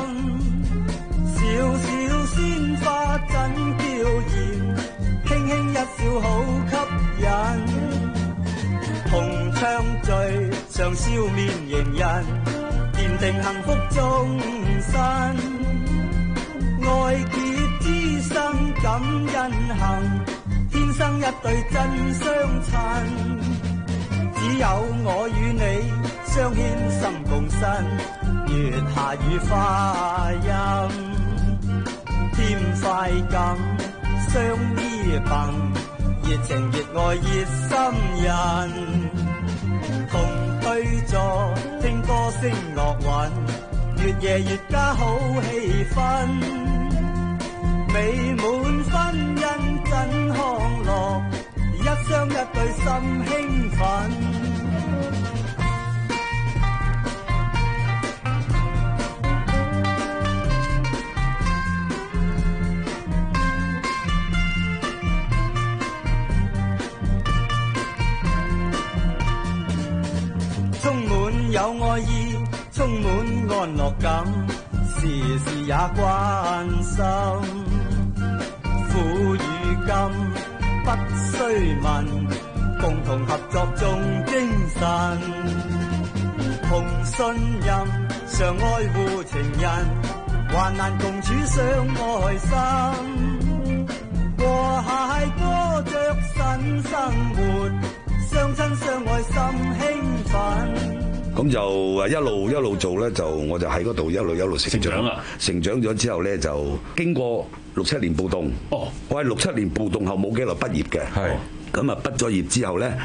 小小鮮花真嬌豔，輕輕一笑好吸引。同唱最上笑面迎人，奠定幸福終身。愛結之生感恩幸，天生一對真相襯。只有我與你相牽心共身，月下與花音，添快感相依憑。熱情熱愛熱心人，同對坐聽歌聲樂韻，越夜越加好氣氛，美滿婚姻真康樂，一雙一對心興奮。有愛意，充滿安樂感，時時也關心。苦與甘不須問，共同合作重精神。同信任，常愛護情人，患難共處相愛心。和諧過着新生活，相親相愛心興奮。 咁就誒一路一路做咧，就我就喺嗰度一路一路成長。成長啦！成長咗之後咧，就經過六七年暴動。哦，我係六七年暴動後冇幾耐畢業嘅。係。咁啊，畢咗業之後咧，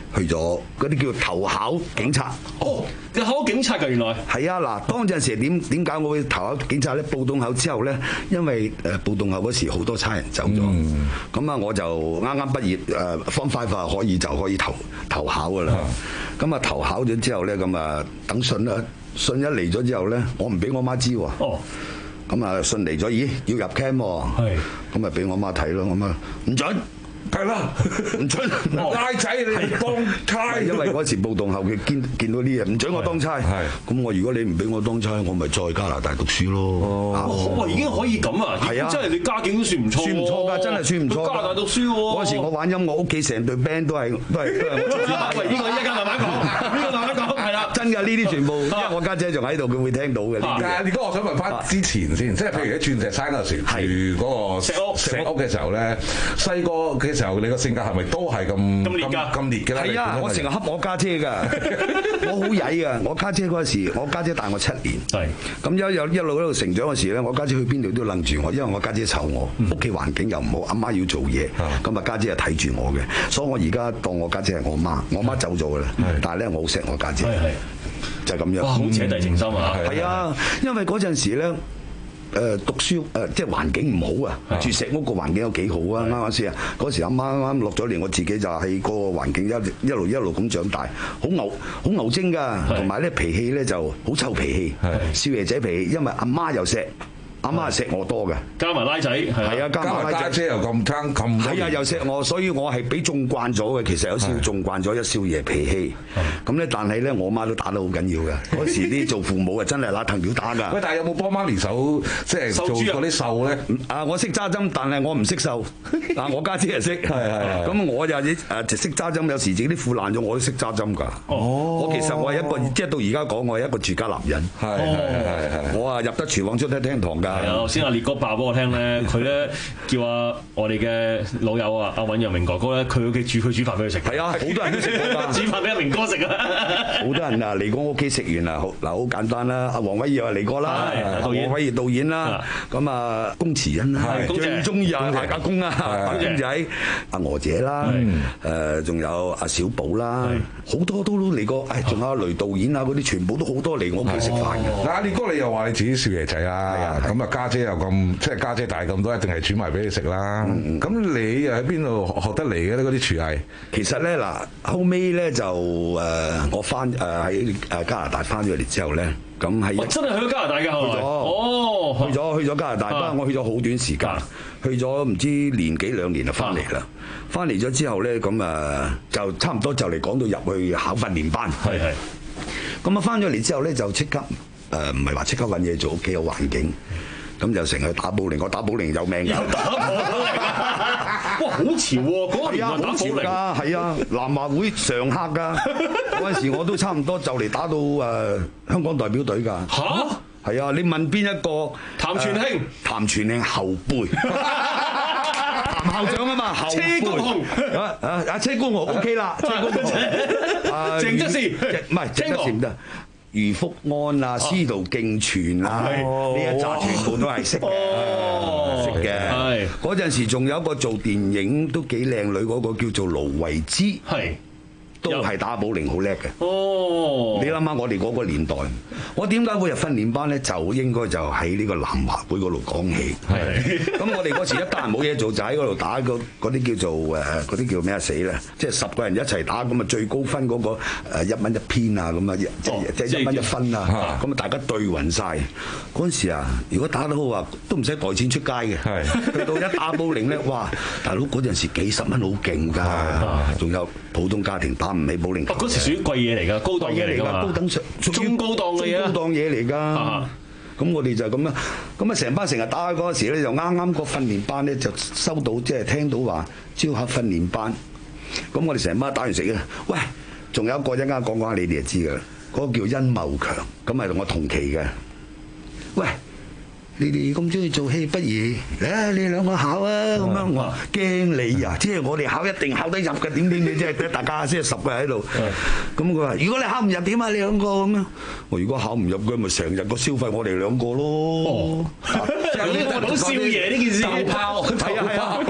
去咗嗰啲叫投考警察。 哦，你考警察㗎原來？ 係啊，嗱，當陣時點點解我會投考警察咧？暴動後之後咧，因為誒暴動後嗰時好多差人走咗，咁啊、嗯、我就啱啱畢業誒 form five 可以就可以投投考㗎啦。咁啊、嗯、投考咗之後咧，咁啊等信啦，信一嚟咗之後咧，我唔俾我媽知喎。哦。咁啊信嚟咗，咦要入 camp 喎。係。咁咪俾我媽睇咯，咁啊唔準。係啦，唔准拉仔你當差，因為嗰時暴動後佢見見到啲嘢，唔准我當差。係，咁我如果你唔俾我當差，我咪再加拿大讀書咯。哦，哇，已經可以咁啊！係啊，真係你家境都算唔錯，算唔錯㗎，真係算唔錯。加拿大讀書喎，嗰時我玩音樂，屋企成隊 band 都係都係都係我做主辦。喂，呢個一間慢慢講，呢個慢慢講，係啦，真㗎，呢啲全部，因為我家姐仲喺度，佢會聽到嘅。但係你哥，我想問翻之前先，即係譬如喺鑽石山嗰時住嗰個石屋石屋嘅時候咧，細個嘅時候你個性格係咪都係咁咁烈㗎？咁烈嘅咧？係啊！我成日恰我家姐㗎，我好曳㗎。我家姐嗰時，我家姐大我七年。係。咁有有一路一路成長嗰時咧，我家姐去邊度都楞住我，因為我家姐湊我，屋企環境又唔好，阿媽要做嘢，咁啊家姐又睇住我嘅，所以我而家當我家姐係我媽，我媽走咗㗎啦。但係咧，我好錫我家姐。係係。就係咁樣。哇！好姐弟情深啊！係啊，因為嗰陣時咧。誒讀書誒即係環境唔好啊！住石屋個環境有幾好啊？啱啱先啊！嗰時阿媽啱啱落咗嚟，我自己就喺個環境一一路一路咁長大，好牛好牛精㗎，同埋咧脾氣咧就好臭脾氣，少爺仔脾氣，因為阿媽又錫。阿媽係錫我多嘅，加埋拉仔，係啊，加埋家姐又咁爭咁，係啊，又錫我，所以我係俾縱慣咗嘅。其實有少少縱慣咗一少爺脾氣，咁咧，但係咧，我媽都打得好緊要嘅。嗰時啲做父母啊，真係揦藤條打㗎。喂，但係有冇幫媽咪手即係做嗰啲繡咧？啊，我識揸針，但係我唔識繡。嗱，我家姐係識，係係。咁我又誒就識揸針，有時自己啲褲爛咗，我都識揸針㗎。哦，我其實我係一個，即係到而家講，我係一個住家男人。係係係係。我啊入得廚房，出得廳堂㗎。係啊，頭先阿烈哥爆俾我聽咧，佢咧叫阿我哋嘅老友啊，阿尹揚明哥哥咧，佢屋企煮佢煮飯俾佢食。係啊，好多人都食過煮飯俾阿明哥食啊！好多人啊嚟我屋企食完啊，好嗱好簡單啦，阿黃偉業啊嚟過啦，黃偉業導演啦，咁啊龔慈恩啦，最中意啊大家公啊，白公仔，阿娥姐啦，誒仲有阿小寶啦，好多都嚟過，誒仲有阿雷導演啊嗰啲，全部都好多嚟我屋企食飯嘅。嗱，阿烈哥你又話你自己少爺仔啊，咁啊家姐又咁，即係家姐大咁多，一定係煮埋俾你食啦。咁你又喺邊度學得嚟嘅咧？嗰啲廚藝其實咧嗱，後尾咧就誒我翻誒喺誒加拿大翻咗嚟之後咧，咁係我真係去咗加拿大㗎，去咗哦，去咗去咗加拿大，不過我去咗好短時間，去咗唔知年幾兩年就翻嚟啦。翻嚟咗之後咧，咁啊就差唔多就嚟講到入去考訓練班。係係。咁啊翻咗嚟之後咧，就即刻誒唔係話即刻揾嘢做，屋企有環境。咁就成日打保齡，我打保齡有命㗎。打保齡哇，好潮喎！嗰個年代打保齡㗎，係啊，南華會常客㗎。嗰陣時我都差唔多就嚟打到誒香港代表隊㗎。嚇！係啊，你問邊一個？譚傳興，譚傳興後輩。譚校長啊嘛，後輩。車公雄啊啊！阿車公雄 OK 啦，車公雄。鄭則仕唔係鄭則仕唔得。余福安啊、司徒敬全啊，呢一紮全部都係識嘅，識嘅。嗰陣時仲有一個做電影都幾靚女嗰個叫做盧慧芝，係都係打保齡好叻嘅。哦，你諗下我哋嗰個年代，我點解會入訓練班咧？就應該就喺呢個南華會嗰度講起。係咁，我哋嗰時一家人冇嘢做，就喺嗰度打個嗰啲叫做誒嗰啲叫咩死咧？即係十個人一齊打咁啊，最高分嗰個誒一蚊一篇啊，咁啊，即係即係一蚊一分啊，咁啊大家對勻晒。嗰陣時啊，如果打得好啊，都唔使袋錢出街嘅。係去到一打保齡咧，哇！大佬嗰陣時幾十蚊好勁㗎，仲有普通家庭打唔起保齡球。嗰時屬於貴嘢嚟㗎，高檔嘢嚟㗎，高等上中高檔嘅嘢，高檔嘢嚟㗎。咁我哋就咁啦，咁啊成班成日打嗰陣時咧，就啱啱個訓練班咧就收到，即係聽到話招考訓練班。咁我哋成班打完食啊，喂，仲有一個一陣間講講下，你哋就知㗎啦。嗰個叫殷茂強，咁係同我同期嘅。喂，你哋咁中意做戲，不如誒你兩個考啊咁樣。我話驚你啊，即係我哋考一定考得入嘅，點點你即係大家先係十個人喺度。咁佢話：如果你考唔入點啊？你兩個咁樣。我如果考唔入嘅，咪成日個消費我哋兩個咯。哦，就呢個好少爺呢件事。頭炮，係啊係啊。咁我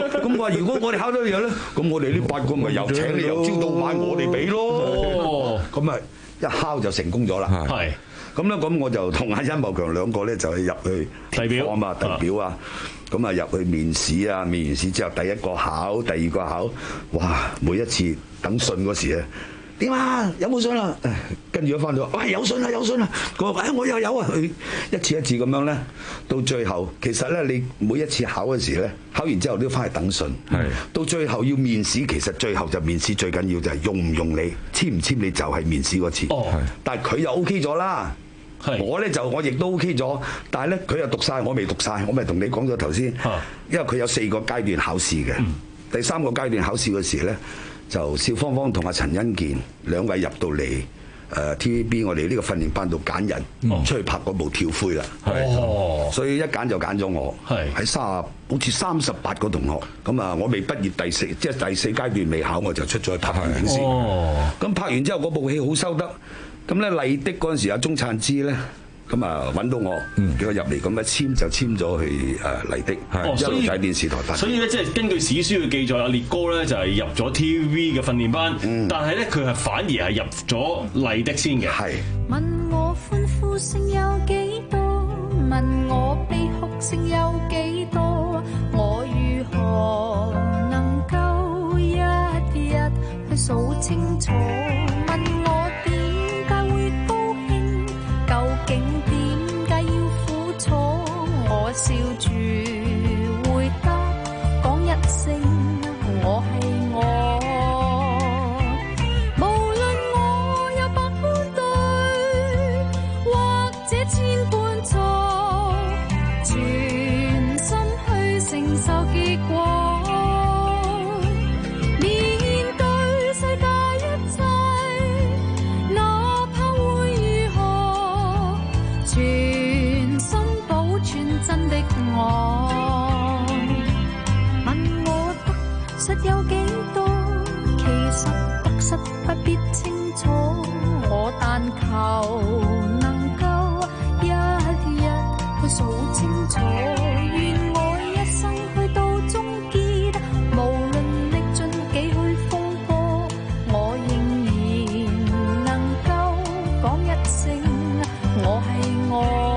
話如果我哋考到嘢咧，咁我哋呢八個咪又請你由朝到晚我哋俾咯。咁啊一考就成功咗啦。 係。 咁咧咁我就同阿殷茂強兩個咧就入去遞表啊嘛，遞表啊。咁啊入去面試啊，面完試之後第一個考，第二個考，哇！每一次等信嗰時啊，點啊？有冇信啊？跟住咗翻到，喂有信啦有信啦！佢話：誒我又有啊！佢一次一次咁樣咧，到最後其實咧你每一次考嗰時咧，考完之後都要翻去等信。係。到最後要面試，其實最後就面試最緊要就係用唔用你，簽唔簽你就係面試嗰次。哦。但係佢又 OK 咗啦。我咧就我亦都 OK 咗，但係咧佢又讀晒，我未讀晒，我咪同你講咗頭先。因為佢有四個階段考試嘅，嗯、第三個階段考試嗰時咧，就邵芳芳同阿陳欣健兩位入到嚟誒 T V B 我哋呢個訓練班度揀人、嗯、出去拍嗰部跳灰啦。哦，所以一揀就揀咗我。係喺三好似三十八個同學，咁啊我未畢業第四即係第四階段未考，我就出咗去拍電影先。哦，咁拍完之後嗰部戲好收得。咁咧麗的嗰陣時，阿鐘燦之咧，咁啊揾到我，叫我入嚟，咁啊簽就簽咗去誒麗的，一路喺電視台拍。 所以咧，即係根據史書嘅記載，阿烈哥咧就係入咗 T V B 嘅訓練班，嗯、但係咧佢係反而係入咗麗的先嘅。係。 問我歡呼聲有幾多？問我悲哭聲有幾多？我如何能夠一日去數清楚？問我究竟點解要苦楚？我笑住回答，講一聲我係我。無論我有百般對，或者千般錯，全心去承受結果。我問我得失有幾多？其實得失不必清楚，我但求能夠一日去數清楚。願我一生去到終結，無論歷盡幾許風波，我仍然能夠講一聲我係我。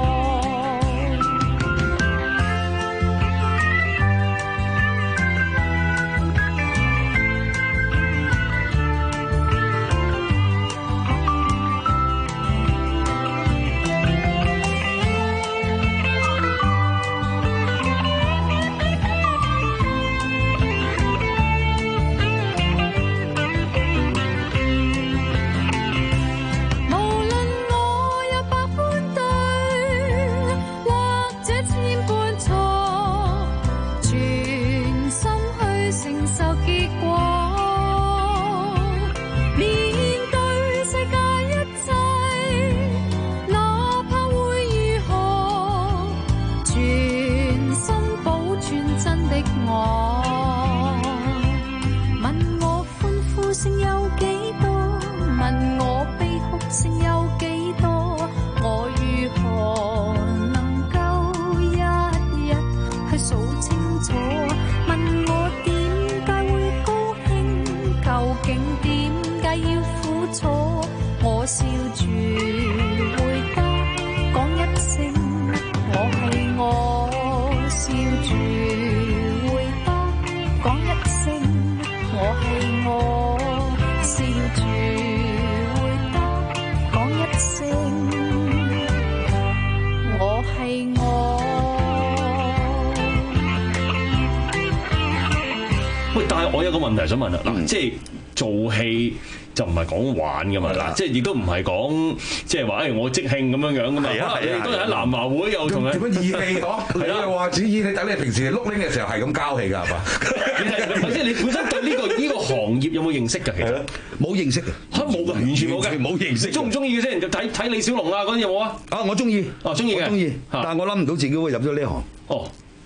我有個問題想問啦，嗱、嗯，即係做戲就唔係講玩噶嘛，嗱，即係亦都唔係講即係話誒我即興咁樣樣噶嘛，可能你都喺南華會有同佢做乜義氣嗬？係啊，話主義你等你平時碌拎嘅時候係咁交氣㗎係嘛？ 即係你本身對呢個呢個行業有冇認識㗎？其實冇認識嘅， 嚇冇㗎，完全冇嘅， 冇認識。 中唔中意嘅先？就睇睇李小龍啊嗰啲有冇啊？ 啊，我中意， 哦中意嘅， 中意，但係我諗唔到自己會入咗呢行。 哦。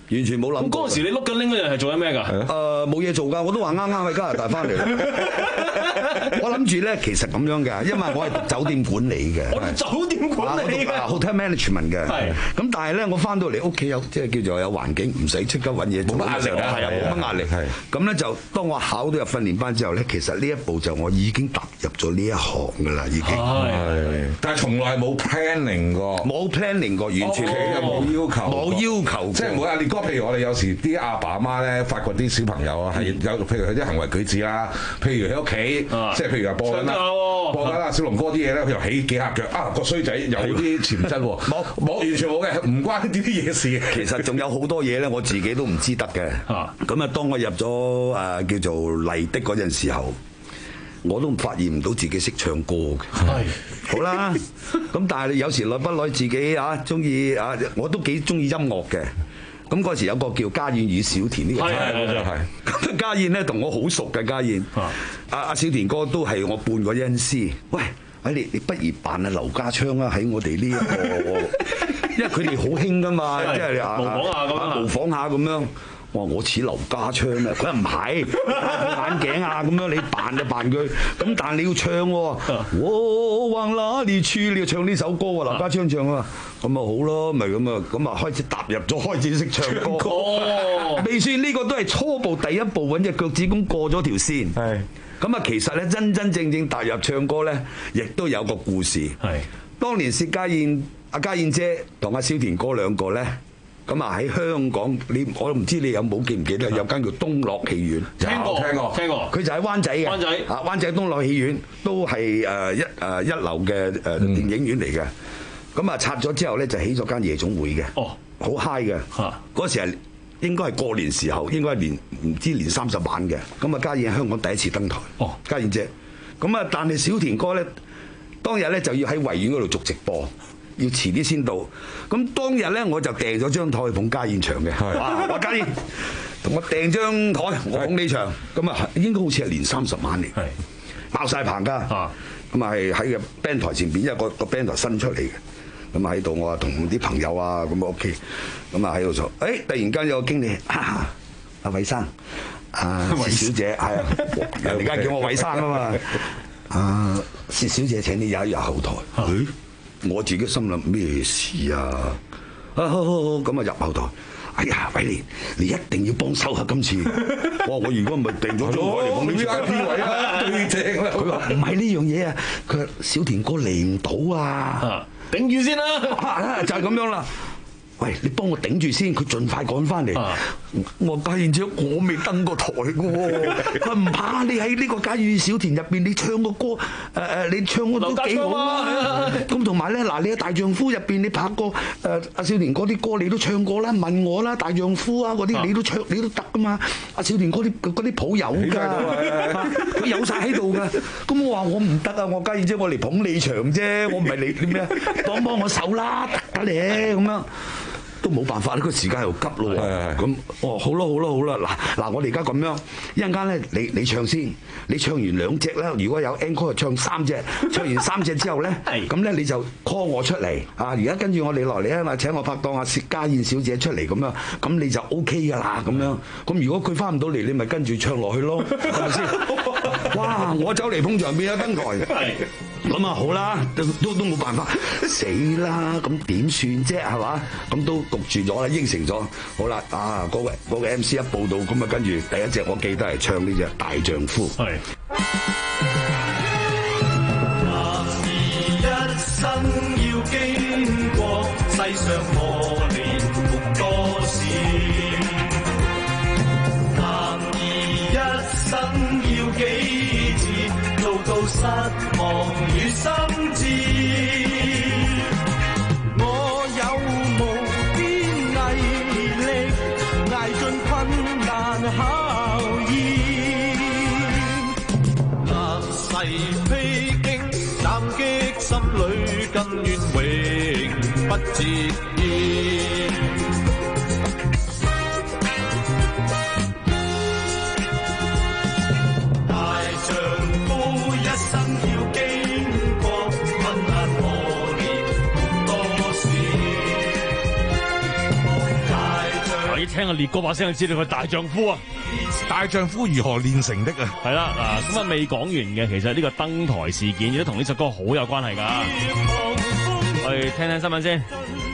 完全冇諗過。 咁嗰陣時你碌緊拎嗰人係做緊咩㗎？ 誒冇嘢做㗎，我都話啱啱喺加拿大翻嚟。我諗住咧，其實咁樣嘅，因為我係讀酒店管理嘅。 我酒店管理嘅 hotel management 嘅。 係。 咁但係咧，我翻到嚟屋企有即係叫做有環境，唔使即刻揾嘢做。冇乜壓力啊！係啊，冇乜壓力。係。咁咧就當我考到入訓練班之後咧，其實呢一步就我已經踏入咗呢一行㗎啦，已經。 係。但係從來冇 planning 過。 冇 planning 過，完全冇要求。 冇要求。 即係冇阿烈哥，譬如我哋有時啲阿爸阿媽咧，發覺啲小朋友啊係有，譬如佢啲行為舉止啦，譬如喺屋企，即係譬如話播緊啦，播緊啦小龍哥啲嘢咧，佢又起幾下腳啊個衰仔有啲潛質喎，冇冇完全冇嘅，唔關呢啲嘢事。 其實仲有好多嘢咧，我自己都唔知得嘅。咁啊，當我入咗誒叫做麗的嗰陣時候，我都發現唔到自己識唱歌嘅。係，好啦，咁但係有時耐不耐自己啊中意啊，我都幾中意音樂嘅。咁嗰時有個叫家燕與小田呢個，係係係。咁家燕咧同我好熟嘅家燕，阿阿小田哥都係我半個恩師。喂，喂你你不如扮阿劉家昌啊，喺我哋呢一個，因為佢哋好興噶嘛，即係啊模仿下咁樣，模仿下咁樣。我話我似劉家昌啊，佢話唔係，戴眼鏡啊咁樣，你扮就扮佢，咁但係你要唱喎，我往哪裏去你要唱呢首歌喎，劉家昌唱啊，咁咪好咯，咪咁啊，咁啊開始踏入咗，開始識唱歌，未算呢個都係初步第一步，揾隻腳趾公過咗條線，係，咁啊其實咧真真正正踏入唱歌咧，亦都有個故事，係，當年薛家燕、阿家燕姐同阿小田哥兩個咧。咁啊喺香港，你我都唔知你有冇記唔記得有間叫東樂戲院？ 聽過，聽過，聽過。 佢就喺灣仔嘅。灣仔啊，灣仔東樂戲院都係誒一誒一流嘅誒電影院嚟嘅。咁啊拆咗之後咧，就起咗間夜總會嘅。哦，好 high 嘅。嚇！嗰時係應該係過年時候，應該係年唔知年三十晚嘅。咁啊，家燕喺香港第一次登台。哦，家燕姐。咁啊，但係小田哥咧，當日咧就要喺維園嗰度做直播。要遲啲先到，咁當日咧我就訂咗張台捧家燕場嘅，哇！話家燕同我訂張台，我捧你場，咁啊應該好似係年三十晚嚟，爆晒棚㗎，咁啊係喺個 band 台前邊，因為個個 band 台新出嚟嘅，咁啊喺度我話同啲朋友啊咁啊 OK，咁啊喺度坐，誒突然間有個經理，阿韋生，阿薛小姐，係啊，人哋而家叫我韋生啊嘛，阿薛小姐請你入一入後台。我自己心諗咩事啊？啊好好好，咁啊入後台。哎呀，偉廉，你一定要幫手啊！今次，哇！我如果唔係訂咗張台嚟捧你場 V I P 位啊，最正啦！佢話唔係呢樣嘢啊，佢話小田哥嚟唔到啊，頂住先啦，就係咁樣啦。喂，你幫我頂住先，佢盡快趕翻嚟。我家燕姐，我未登過台嘅喎。佢唔怕，你喺呢個家燕小田入邊，你唱個歌，誒誒，你唱個都幾好啊。咁同埋咧，嗱，你喺大丈夫入邊，你拍過誒阿小田哥啲歌，你都唱過啦。問我啦，大丈夫啊嗰啲，你都唱，你都得噶嘛。阿小田哥啲嗰啲譜有㗎，佢有晒喺度㗎。咁我話我唔得啊，我家燕姐，我嚟捧你場啫，我唔係你啲咩，幫幫我手啦，得得咧咁樣。都冇辦法，呢個時間又急咯喎。咁哦，好咯好咯好啦，嗱嗱，我哋而家咁樣，一陣間咧，你你唱先，你唱完兩隻啦。如果有 encore 就唱三隻，唱完三隻之後咧，咁咧你就 call 我出嚟啊！而家跟住我哋落嚟啊嘛，請我拍檔阿薛家燕小姐出嚟咁樣，咁你就 OK 㗎啦咁樣。咁如果佢翻唔到嚟，你咪跟住唱落去咯，係咪先？哇！我走嚟捧場變咗登台。咁啊好啦，都都都冇辦法，死啦！咁點算啫？係嘛？咁都焗住咗啦，應承咗。好啦，啊嗰個嗰個 M C 一報道，咁啊跟住第一隻我記得係唱呢隻《大丈夫》。係。 男兒一生要經過世上磨練共多事，男兒一生要幾次做到失望與心志，我有無邊毅力捱盡困難考驗，立誓披荊斬棘，心裏更願永不折腰。 你聽下烈哥把聲就知道佢大丈夫啊！ 大丈夫如何練成的啊？ 係啦，嗱咁啊未講完嘅，其實呢個登台事件亦都同呢首歌好有關係㗎。我哋聽聽新聞先。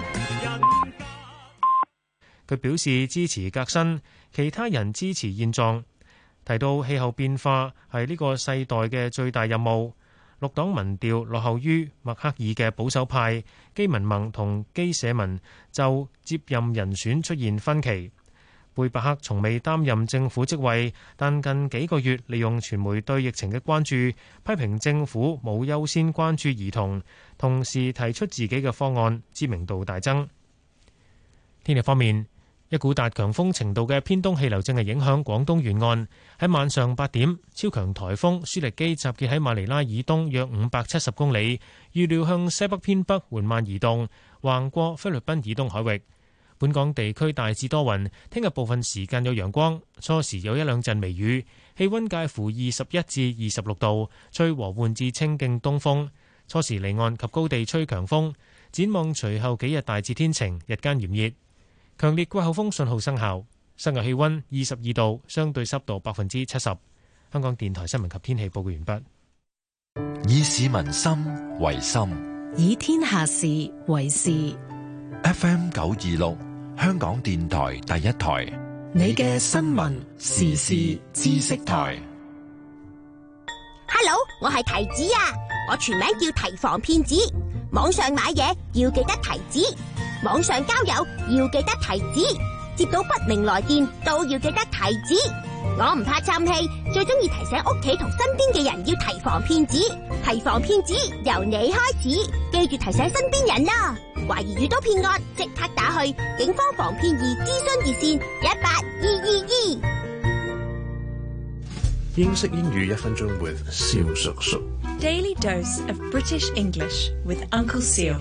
佢表示支持革新，其他人支持現狀。提到氣候變化係呢個世代嘅最大任務。綠黨民調落後於默克爾嘅保守派，基民盟同基社民就接任人選出現分歧。貝伯克從未擔任政府職位，但近幾個月利用傳媒對疫情嘅關注，批評政府冇優先關注兒童，同時提出自己嘅方案，知名度大增。天氣方面，一股達強風程度嘅偏東氣流正係影響廣東沿岸。喺晚上八點，超強颱風舒力基集結喺馬尼拉以東約五百七十公里，預料向西北偏北緩慢移動，橫過菲律賓以東海域。本港地區大致多雲，聽日部分時間有陽光，初時有一兩陣微雨，氣温介乎二十一至二十六度，吹和緩至清勁東風。初時離岸及高地吹強風。展望隨後幾日大致天晴，日間炎熱。強烈季候風信號生效，室外氣温二十二度，相對濕度百分之七十。香港電台新聞及天氣報告完畢。 以市民心為心， 以天下事為事。 F M 九二六，香港電台第一台， 你嘅新聞時事知識台。 Hello， 我係提子啊，我全名叫提防騙子。網上買嘢要記得提子，網上交友要記得提子，接到不明來電都要記得提子。我唔怕嘥氣，最中意提醒屋企同身邊嘅人要提防騙子。提防騙子由你開始，記住提醒身邊人啦。懷疑遇到騙案，即刻打去警方防騙易諮詢熱線一八二二二。 英式英語一分鐘 with 蕭叔叔。 Daily dose of British English with Uncle Seal.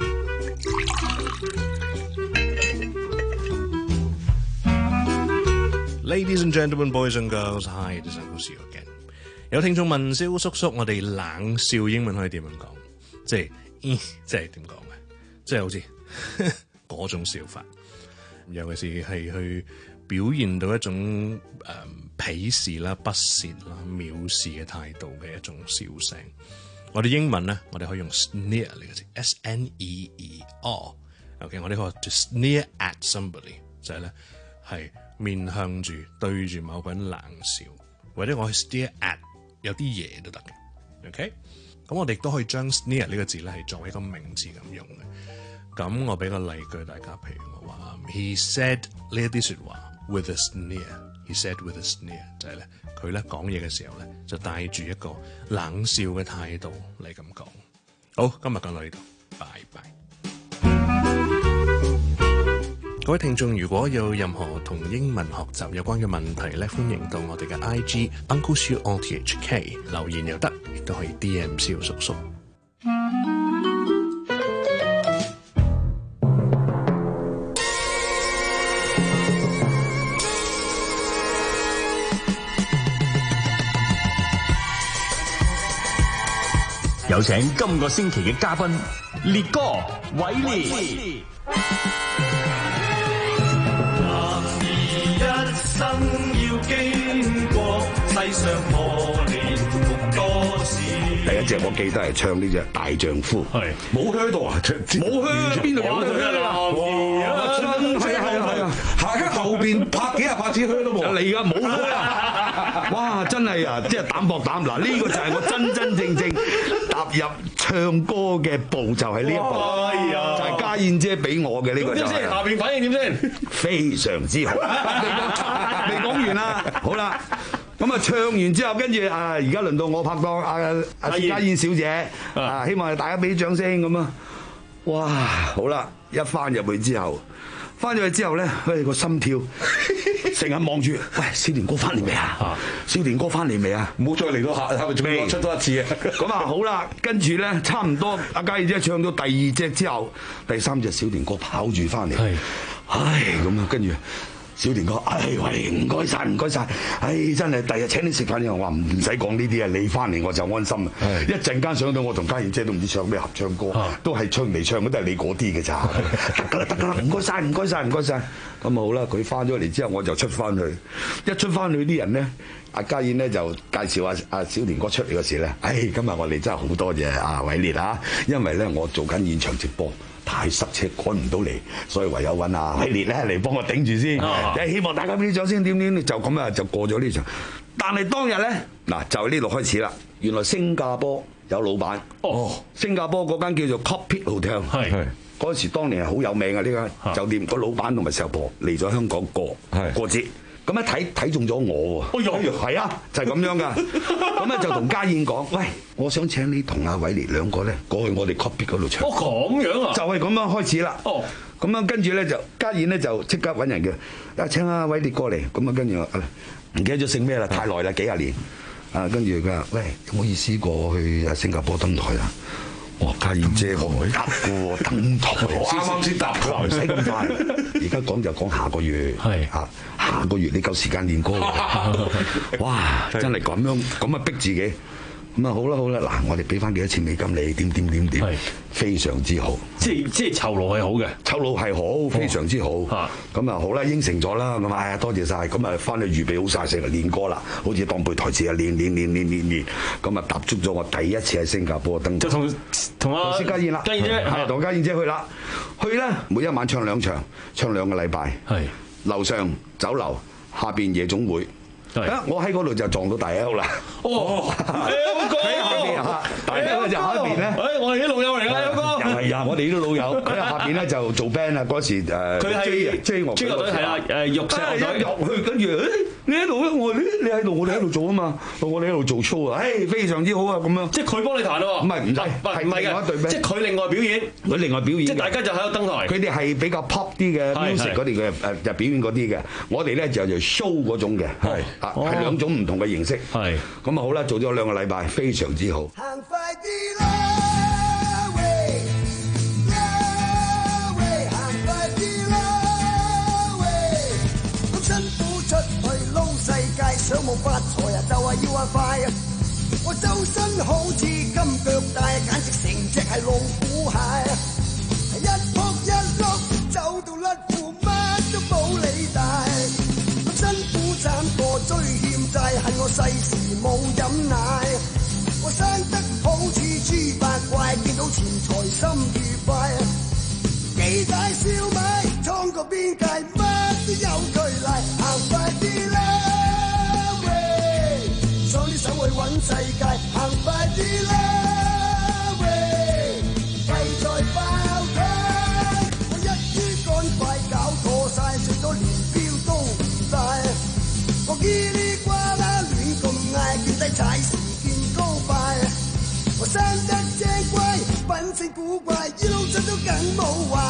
Ladies and gentlemen, boys and girls, hi, this is Uncle Seal again. 有聽眾問蕭叔叔，我哋冷笑英文可以點樣講？即係，咦，即係點講嘅？即係好似嗰種笑法，尤其是係去表現到一種誒、呃、鄙視啦、不屑啦、藐視嘅態度嘅一種笑聲。我哋英文咧，我哋可以用 sneer 呢個字 ，S N E E R。OK， 我哋可以 to sneer at somebody 就係咧係面向住對住某個人冷笑，或者我去 stare at 有啲嘢都得嘅。OK， 咁我哋都可以將 sneer 呢個字咧係作為一個名詞咁用嘅。咁我俾個例句大家，譬如我話 He said 呢一啲説話 with a sneer。He said with a sneer 就係咧佢咧講嘢嘅時候咧就帶住一個冷笑嘅態度嚟咁講。好，今日講到呢度，拜拜。各位聽眾，如果有任何同英文學習有關嘅問題咧，歡迎到我哋嘅 I G Uncle Siu O T H K 留言又得，亦都可以 D M 蕭叔叔。 有請今個星期嘅嘉賓烈哥偉烈。 一生要經過世上磨練共多少。 第一隻我記得係唱呢隻大丈夫，係冇靴度啊，冇靴邊度有靴啊？真係啊係啊係啊，下喺後邊拍幾廿拍子靴都冇，嚟㗎冇靴啊！哇，真係啊，即係膽搏膽嗱，呢個就係我真真正正踏入唱歌嘅步，就係呢一步，就係家燕姐俾我嘅呢個就係。 下邊反應點先？ 非常之好，未講未講完啦，好啦。咁啊，唱完之後，跟住啊，而家輪到我拍檔啊啊薛家燕小姐啊，希望大家俾啲掌聲咁啊！哇，好啦，一翻入去之後，翻咗去之後咧，喂個心跳，成日望住，喂小田哥翻嚟未啊？小田哥翻嚟未啊？唔好再嚟到下，係咪仲要出多一次啊？咁啊好啦，跟住咧差唔多，阿家燕姐唱到第二隻之後，第三隻小田哥跑住翻嚟，唉咁啊，跟住。 小田哥，唉喂，唔該晒，唔該晒，唉真係第日請你食飯，我話唔使講呢啲啊，你翻嚟我就安心啊！一陣間上到我同家燕姐都唔知唱咩合唱歌，都係唱嚟唱去都係你嗰啲嘅咋，得㗎啦得㗎啦，唔該晒，唔該晒，唔該晒。咁好啦，佢翻咗嚟之後我就出翻去，一出翻去啲人咧，阿家燕咧就介紹阿阿小田哥出嚟嗰時咧，唉今日我哋真係好多謝阿偉烈啊，因為咧我做緊現場直播。太塞車趕唔到嚟，所以唯有揾阿偉烈咧嚟幫我頂住先。誒，希望大家俾啲掌聲，點點就咁啊，就過咗呢場。但係當日咧，嗱就係呢度開始啦。原來新加坡有老闆，哦，新加坡嗰間叫做 Cockpit Hotel， 係嗰陣時當年係好有名嘅呢間酒店，個老闆同埋細婆嚟咗香港過過節。咁一睇睇中咗我喎，哎呀，係啊，就係咁樣噶。咁咧就同家燕講：喂，我想請你同阿偉烈兩個咧過去我哋 Cockpit 嗰度唱。哦，咁樣啊？就係咁樣開始啦。哦，咁樣跟住咧就家燕咧就即刻揾人叫，啊請阿偉烈過嚟。咁啊跟住我唔記得咗姓咩啦，太耐啦，幾廿年。啊，跟住佢話：喂，有冇意思過去新加坡登台啊？哇！家燕姐我唔得嘅喎，登台啱啱先搭台，唔使咁快。而家講就講下個月，係啊，下個月你夠時間練歌。哇！真係咁樣咁啊逼自己。咁啊好啦好啦，嗱我哋俾翻幾多錢美金你，點點點點，非常之好。即係即係酬勞係好嘅，酬勞係好，非常之好。咁啊好啦，應承咗啦，咁啊多謝晒。咁啊翻去預備好晒成日練歌啦，好似當背台詞啊，練練練練練練。咁啊踏足咗我第一次喺新加坡登台。就同同阿家燕啦，家燕姐係同家燕姐去啦，去咧每一晚唱兩場，唱兩個禮拜。係樓上酒樓，下邊夜總會。啊！我喺嗰度就撞到大 L 啦。哦，喺下邊啊，大 L 就下邊咧。誒，我哋啲老友嚟㗎，有哥。又係啊，我哋啲老友。佢喺下邊咧就做 band 啊，嗰時誒。佢係 J 樂隊係啦，誒玉石樂隊入去，跟住誒你喺度咧，我話你喺度，我哋喺度做啊嘛。我哋喺度做 show 啊，誒非常之好啊，咁樣。即係佢幫你彈咯。唔係唔係，係唔係嘅，即係佢另外表演，佢另外表演。即係大家就喺度登台。佢哋係比較 pop 啲嘅 music 嗰啲嘅誒就表演嗰啲嘅，我哋咧就就 show 嗰種嘅。係。係兩種唔同嘅形式，係咁啊好啦，做咗兩個禮拜，非常之好。行快啲啦，喂，喂，行快啲啦，喂，咁辛苦出去撈世界，想冇發財啊，就係要話快啊！我周身好似金腳帶，簡直成隻係老虎蟹，一撲一碌走到甩褲，乜都冇理大。辛苦賺過追欠債，恨我世時冇飲奶。我生得好似豬八怪，見到錢財心愉快。幾大燒賣，闖過邊界，乜都有佢嚟。行快啲啦，喂，上啲手去揾世界。行快啲啦，喂，弊在爆胎。我一於趕快搞錯晒，食咗連標都唔帶。我嘰哩呱啦亂咁嗌，見低踩時見高拜。我生得正乖，品性古怪，一路出都梗冇壞。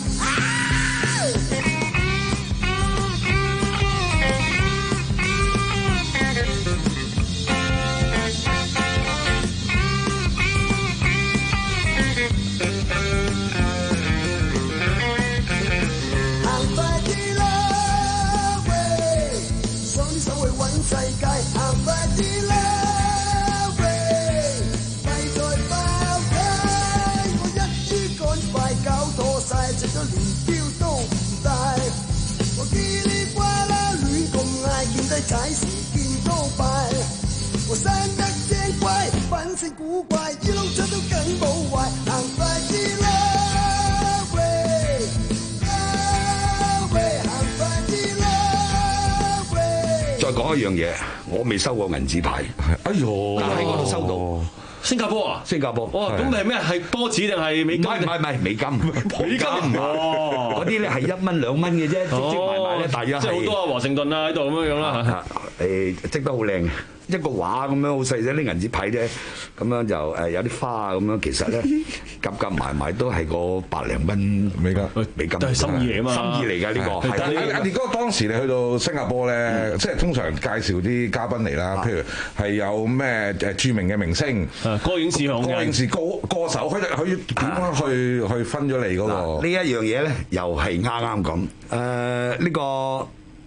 行快啲啦，喂，上啲手去揾世界。行快啲啦，喂，弊在爆胎。我一於趕快搞錯晒，食咗連標都唔帶。我嘰哩呱啦亂咁嗌，見低踩時見高拜。我生得正乖，品性古怪，一路出都梗冇壞。行快啲啦，喂，啦喂，行快啲啦，喂。再講一樣嘢，我未收過銀紙牌。哎呦，但喺嗰度收到。新加坡啊？新加坡。哦，咁係咩？係波子定係美金？唔係唔係唔係美金，美金哦。嗰啲咧係一蚊兩蚊嘅啫，積積埋埋咧，大約係。即係好多啊，華盛頓啊喺度咁樣樣啦。誒，積得好靚。一個畫咁樣好細啫，啲銀紙牌啫，咁樣就誒有啲花咁樣，其實咧夾夾埋埋都係個百零蚊美金，美金都係心意嚟啊嘛，心意嚟㗎呢個。但係阿烈哥當時你去到新加坡咧，即係通常介紹啲嘉賓嚟啦，譬如係有咩誒著名嘅明星、歌影視行嘅、歌影視歌歌手，佢哋佢點樣去去分咗你嗰個？呢一樣嘢咧，又係啱啱咁誒呢個。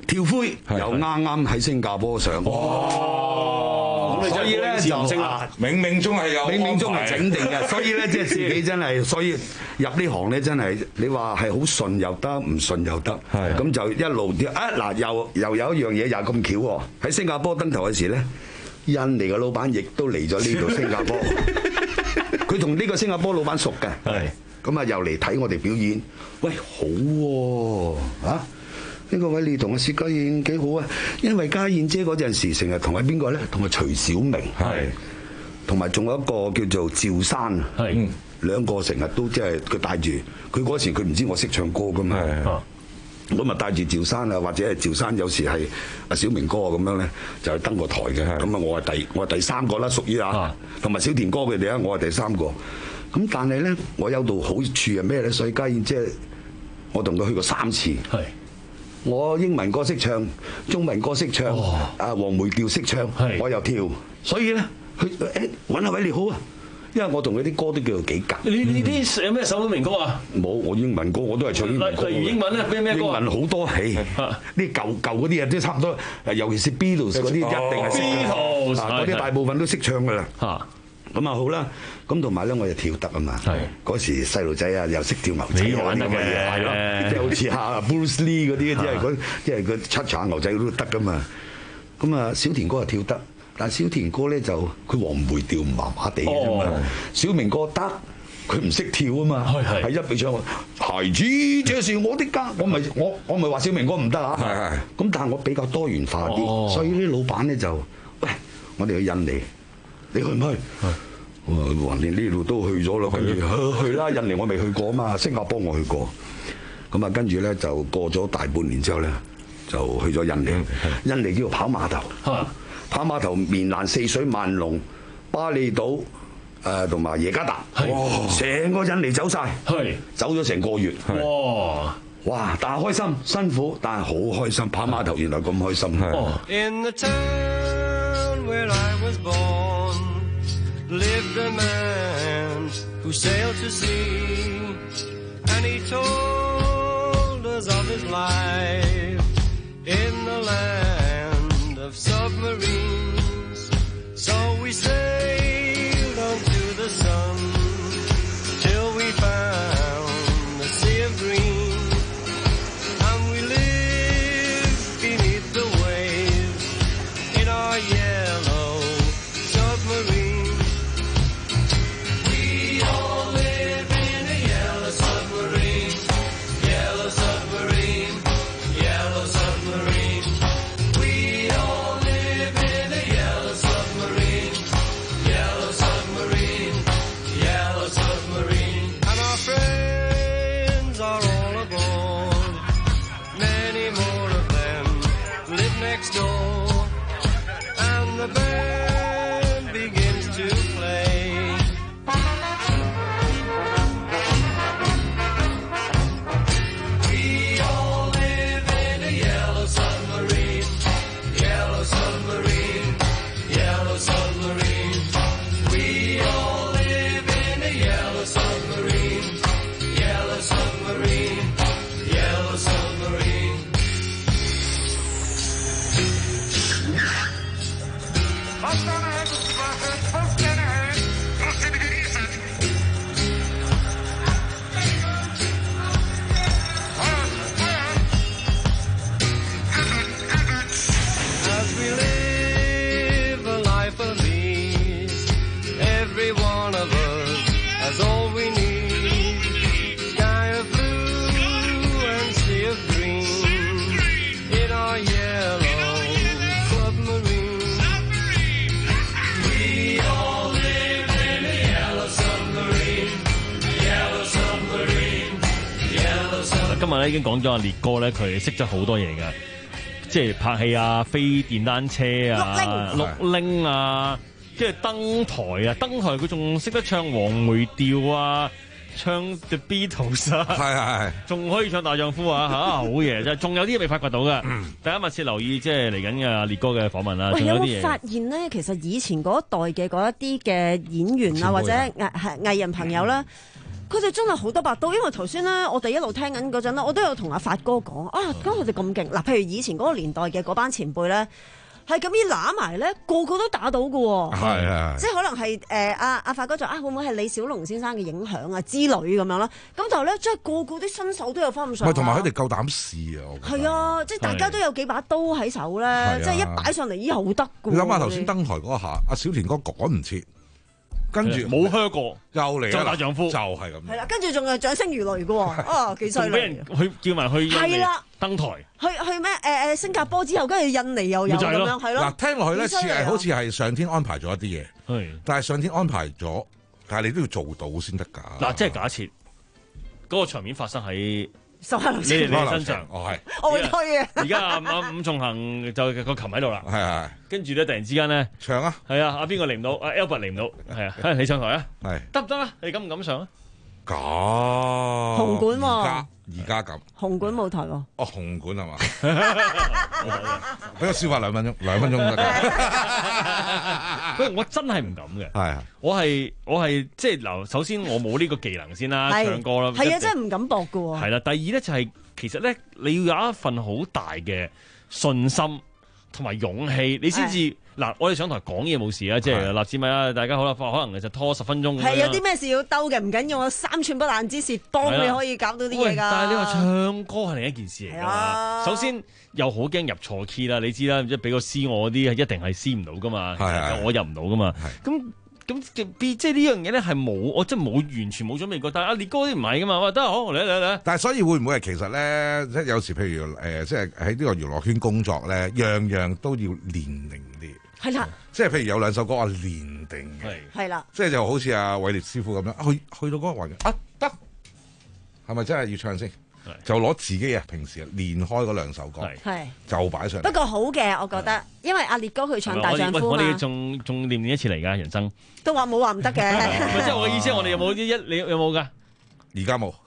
跳灰又啱啱喺新加坡上。 哇！ 所以咧就冥冥中係有冥冥中係整定嘅，所以咧即係自己真係，所以入呢行咧真係你話係好順又得，唔順又得，咁就一路啊嗱，又又有一樣嘢又係咁巧喎，喺新加坡登台嘅時咧，印尼嘅老闆亦都嚟咗呢度新加坡，佢同呢個新加坡老闆熟嘅，咁啊又嚟睇我哋表演，喂好喎啊！呢個位你同阿薛家燕幾好啊？因為家燕姐嗰陣時成日同阿邊個咧？同阿徐小明，係，同埋仲有一個叫做趙珊，係，兩個成日都即係佢帶住佢嗰時佢唔知我識唱歌噶嘛，咁啊帶住趙珊啊，或者係趙珊有時係阿小明哥咁樣咧，就係登個台嘅。咁啊，我係第我係第三個啦，屬於啊，同埋小田哥佢哋啊，我係第三個。咁但係咧，我有度好處係咩咧？所以家燕姐，我同佢去過三次。係。我英文歌識唱，中文歌識唱，啊黃梅調識唱，我又跳，所以咧，佢誒揾下位你好啊，因為我同佢啲歌都叫做幾夾。 你你啲有咩首都名歌啊？ 冇，我英文歌我都係唱英文歌。 例如英文咧，咩咩歌？ 英文好多，係呢舊舊嗰啲啊，都差唔多，尤其是 Beatles 嗰啲一定係識嘅。Beatles 嗰啲大部分都識唱噶啦。嚇！咁啊好啦，咁同埋咧我就跳得啊嘛，嗰時細路仔啊又識跳牛仔啊咁嘅嘢，係咯，即係好似下 Bruce Lee 嗰啲，即係嗰即係佢七場牛仔都得噶嘛。咁啊小田哥又跳得，但係小田哥咧就佢黃梅調麻麻地啫嘛。小明哥得，佢唔識跳啊嘛，係一俾唱孩子這是我的家，我咪我我咪話小明哥唔得啊。咁但係我比較多元化啲，所以啲老闆咧就喂我哋去印尼。你去唔去？我話橫掂呢度都去咗啦，跟住去去啦。印尼我未去過啊嘛，新加坡我去過。咁啊，跟住咧就過咗大半年之後咧，就去咗印尼。印尼叫做跑碼頭，跑碼頭棉蘭、四水、萬隆、巴厘島誒同埋耶加達，成個印尼走晒，走咗成個月。哇！哇！但係開心，辛苦，但係好開心。跑碼頭原來咁開心。 In the town where I was born lived a man who sailed to sea, and he told us of his life in the land of submarines. So we sailed on to the sun till we found the sea of green, and we lived beneath the waves in our yellow submarine. 今日咧已經講咗阿烈哥咧，佢識咗好多嘢㗎，即係拍戲啊、飛電單車啊、碌鈴啊，即係登台啊，登台佢仲識得唱黃梅調啊，唱 The Beatles 啊，係係係，仲可以唱大丈夫啊嚇，好嘢真係，仲有啲未發掘到嘅，大家密切留意即係嚟緊嘅阿烈哥嘅訪問啦。 喂， 仲有啲嘢有冇發現咧？其實以前嗰一代嘅嗰一啲嘅演員啊，或者藝藝人朋友啦。 佢哋真係好多把刀，因為頭先咧，我哋一路聽緊嗰陣咧，我都有同阿發哥講啊，點解佢哋咁勁？嗱，譬如以前嗰個年代嘅嗰班前輩咧。係咁樣揦埋咧，個個都打到嘅喎。係啊，即係可能係誒阿阿發哥就啊，會唔會係李小龍先生嘅影響啊之類咁樣啦？咁但係咧，即係個個啲新手都有翻咁上下。 同埋佢哋夠膽試啊！ 係啊，即係大家都有幾把刀喺手咧，即係一擺上嚟以後得嘅。 你諗下頭先登台嗰下，阿小田哥趕唔切。跟住冇靴過， 又嚟就大丈夫， 就係咁。 係啦，跟住仲係掌聲如雷嘅喎，啊幾犀利！ 俾人去叫埋去係啦登台， 去去咩？誒誒新加坡之後，跟住印尼又有咁樣，係咯。 嗱，聽落去咧似係好似係上天安排咗一啲嘢，係，但係上天安排咗，但係你都要做到先得㗎。 嗱，即係假設嗰個場面發生喺手下留情， 你哋身上， 哦係， 我會推嘅。 而家阿阿伍仲衡就個琴喺度啦， 係係， 跟住咧突然之間咧唱啊， 係啊，阿邊個嚟唔到？阿 Albert 嚟唔到，係啊，你上台啊， 係得唔得啊？你敢唔敢上啊？ 咁紅館喎， 而家而家咁， 紅館舞台喎， 哦紅館係嘛？俾個消化兩分鐘，兩分鐘得㗎。 喂，我真係唔敢嘅， 係我係我係即係嗱，首先我冇呢個技能先啦，唱歌啦， 係啊，真係唔敢搏㗎喎。 係啦，第二咧就係其實咧，你要有一份好大嘅信心同埋勇氣，你先至。嗱，我哋上台講嘢冇事啊，即係立支咪啦，大家好啦，可能其實拖十分鐘。 係有啲咩事要兜嘅，唔緊要，我三寸不爛之舌幫你可以搞到啲嘢㗎。 但係你話唱歌係另一件事嚟㗎嘛。首先又好驚入錯 key 啦，你知啦，即係俾個 C 我嗰啲一定係 C 唔到㗎嘛，我入唔到㗎嘛。咁咁即係呢樣嘢咧係冇，我真係冇完全冇準備過。但係阿烈哥啲唔係㗎嘛，我話得好嚟嚟嚟。 但係所以會唔會係其實咧，即係有時譬如誒、呃，即係喺呢個娛樂圈工作咧，樣樣都要練定啲。 係啦， 即係譬如有兩首歌我練定嘅， 係啦， 即係就好似阿偉烈師傅咁樣，去去到嗰個環境啊得，係咪真係要唱先？就攞自己啊平時練開嗰兩首歌， 係就擺上。 不過好嘅，我覺得，因為阿烈哥佢唱大丈夫我哋仲仲練唔練一次嚟㗎？人生都話冇話唔得嘅。 即係我嘅意思，我哋有冇一你有冇㗎？ 而家冇。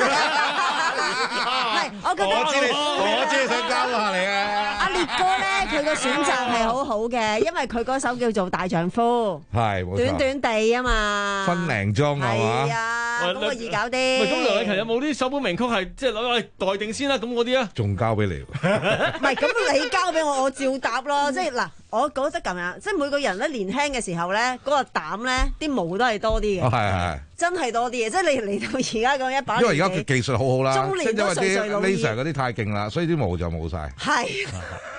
我覺得我知你，我知你想交下嚟啊！ 阿烈哥咧，佢個選擇係好好嘅，因為佢嗰首叫做《大丈夫》， 係短短地啊嘛， 分零鐘係嘛？ 係啊，咁個易搞啲。 喂，咁梁禮勤有冇啲首本名曲係即係攞嚟待定先啦？咁嗰啲啊， 仲交俾你？ 唔係，咁你交俾我，我照答咯。即係嗱，我覺得咁樣，即係每個人咧年輕嘅時候咧，嗰個膽咧，啲毛都係多啲嘅。 係係係。真係多啲嘅，即係你嚟到而家咁一把， 因為而家技術好好啦， 中年都歲歲老矣， 啲 laser 嗰啲太勁啦，所以啲毛就冇晒。 係，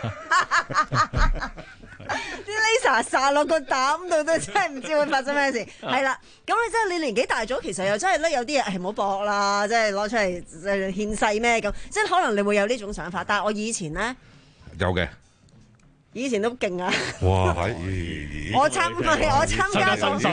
啲 laser 撒落個膽度都真係唔知會發生咩事。係啦，咁你真係你年紀大咗，其實又真係咧有啲嘢係唔好搏啦，即係攞出嚟獻世咩咁，即係可能你會有呢種想法。但係我以前咧有嘅。 以前都勁啊！ 哇！ 我參唔係我參加過， 唔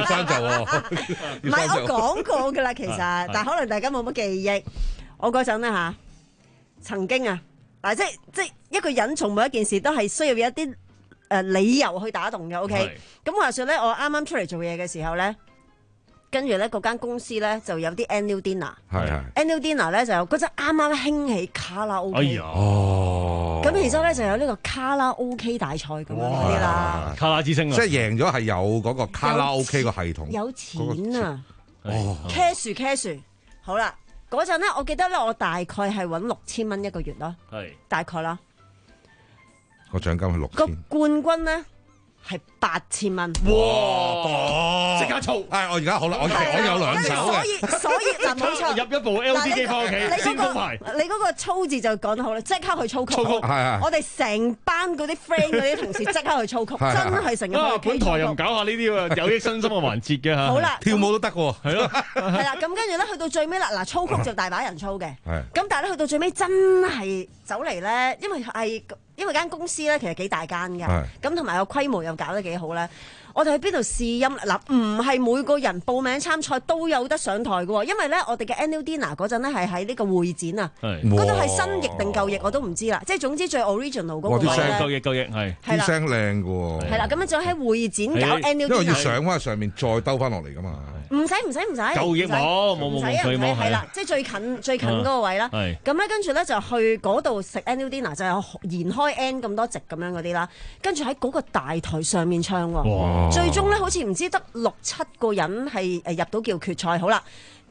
係我講過㗎啦，其實，但係可能大家冇乜記憶。我嗰陣咧嚇，曾經啊，嗱，即係即係一個人做每一件事都係需要有一啲誒理由去打動嘅。OK，咁話説咧，我啱啱出嚟做嘢嘅時候咧。跟住咧，嗰間公司咧就有啲 annual dinner，係係 annual dinner 咧就有嗰陣啱啱興起卡拉 OK，哎呀，哦，咁然之後咧就有呢個卡拉 OK 大賽咁樣嗰啲啦， 卡拉之星啊， 即係贏咗係有嗰個卡拉 OK 個系統， 有錢啊，哦 cash cash， 好啦，嗰陣咧我記得咧我大概係揾六千蚊一個月咯，係大概啦， 個獎金係六千， 個冠軍咧。係八千蚊， 哇！即刻操！ 唉，我而家好啦，我我有兩手嘅， 所以所以嗱冇錯， 入一部 L D 機翻屋企，先鋪排。 你嗰個操字就講得好啦，即刻去操曲。 操曲係我哋成班嗰啲 friend 嗰啲同事即刻去操曲，真係成日去。 本台又唔搞下呢啲喎，有益身心嘅環節嘅嚇。 好啦， 跳舞都得喎， 係咯。 係啦，咁跟住咧，去到最尾啦，嗱，操曲就大把人操嘅。 係。 咁但係咧，去到最尾真係走嚟咧，因為係。因為間公司咧其實幾大間㗎，咁同埋個規模又搞得幾好咧。我哋去邊度試音嗱？唔係每個人報名參賽都有得上台嘅喎，因為咧我哋嘅 annual dinner 嗰陣咧係喺呢個會展啊，嗰度係新翼定舊翼我都唔知啦。即係總之最 original 嗰個位咧， 舊翼舊翼係啲聲靚嘅喎。 係啦，咁樣就喺會展搞 annual dinner， 因為要上翻上面再兜翻落嚟㗎嘛。 唔使唔使唔使， 舊翼冇冇冇冇冇係啦，即係最近最近嗰個位啦。咁咧跟住咧就去嗰度食 annual dinner，就有延開 N 咁多席咁樣嗰啲啦。跟住喺嗰個大台上面唱喎，最終咧好似唔知得六七個人係誒入到叫決賽。好啦，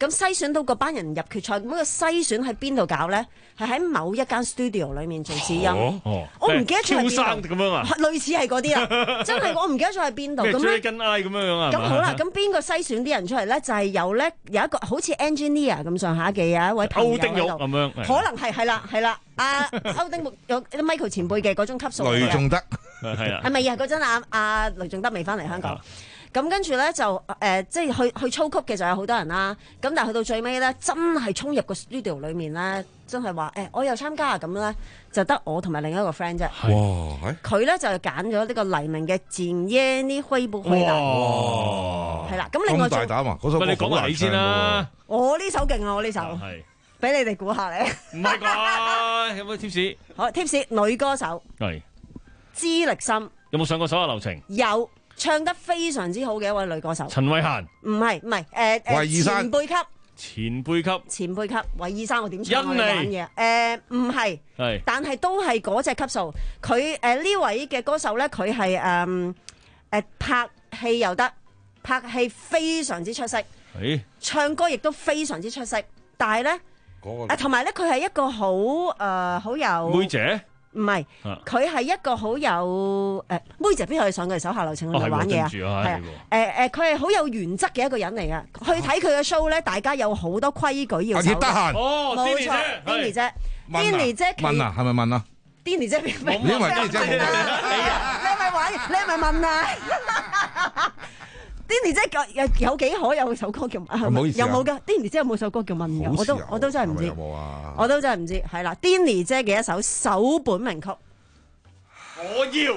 咁篩選到嗰班人入決賽，咁個篩選喺邊度搞咧？係喺某一間 studio 裏面做試音。 哦， 我唔記得咗係邊度。 超生咁樣啊？ 類似係嗰啲啊，真係我唔記得咗係邊度。咁咧， 跟 I 咁樣樣啊？ 咁好啦，咁邊個篩選啲人出嚟咧？就係有咧有一個好似 engineer 咁上下嘅有一位朋友喺度。歐丁玉咁樣，可能係係啦係啦，阿歐丁木有 Michael 前輩嘅嗰種級數。 雷仲德係啊， 係咪啊？嗰陣阿阿雷仲德未翻嚟香港。咁跟住咧就誒、呃，即係去去操曲嘅就有好多人啦。咁但係去到最尾咧，真係衝入個 studio 裏面咧，真係話誒，我又參加啊咁咧，就得我同埋另一個 friend 啫。哇！佢咧就揀咗呢個黎明嘅《戰耶呢揮不揮》啦。哇！係啦，咁另外咁大膽啊！嗰首歌你講埋你先啦。 我呢首勁啊！我呢首係俾你哋估下咧。 唔係啩？有冇 tips？ 好 tips， 女歌手係資歷深。 有冇上過手下留情？ 有。唱得非常之好嘅一位女歌手， 陳慧嫻。 唔係唔係，誒誒前輩級， 前輩級， 前輩級，韋爾山我點唱我哋玩嘢？誒唔係，係，但係都係嗰隻級數。佢誒呢位嘅歌手咧，佢係誒誒拍戲又得，拍戲非常之出色， 係，唱歌亦都非常之出色。但係咧，誒同埋咧，佢係一個好誒好有妹姐。 唔係，佢係一個好有誒妹姐邊可以上佢手下留情去玩嘢啊？係啊，誒誒，佢係好有原則嘅一個人嚟嘅。去睇佢嘅 show 咧，大家有好多規矩要守。 得閒， 哦，冇錯 ，Denny 姐 ，Denny 姐， 問啊，係咪問啊 ？Denny 姐，你因為 Denny 姐冇， 你係咪玩？你係咪問啊？Denny 姐有有幾可有首歌叫唔好意思，有冇噶 Denny 姐有冇首歌叫問嘅？我都我都真係唔知，我都真係唔知。係啦 Denny 姐嘅一首首本名曲， 我要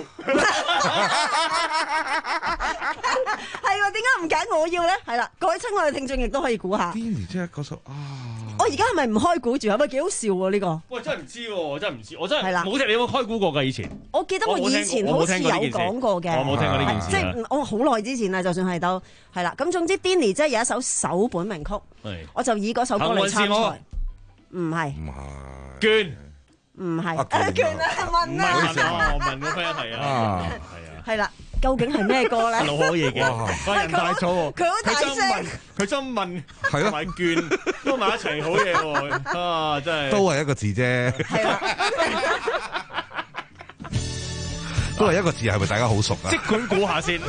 係喎，點解唔揀我要咧？係啦，各位親愛嘅聽眾亦都可以估下 Denny 姐嗰首啊。 我而家係咪唔開估住啊？咪幾好笑喎呢個！ 喂，真係唔知喎，真係唔知，我真係係啦， 冇聽你有冇開估過㗎以前？ 我記得我以前好似有講過嘅， 我冇聽過呢件事， 即係我好耐之前啦，就算係都係啦。咁總之 Denny 即係有一首首本名曲，我就以嗰首歌嚟參賽。唔係，唔係，娟， 唔係，娟啊，問啊， 我問個 friend 係啊，係啊， 係啦。究竟係咩歌咧？ 老可嘢嘅，個人大咗喎。 佢好大聲， 佢真問， 係咯， 埋卷都埋一齊好嘢喎。啊，真係都係一個字啫。係啦，都係一個字，係咪大家好熟啊？ 即管估下先。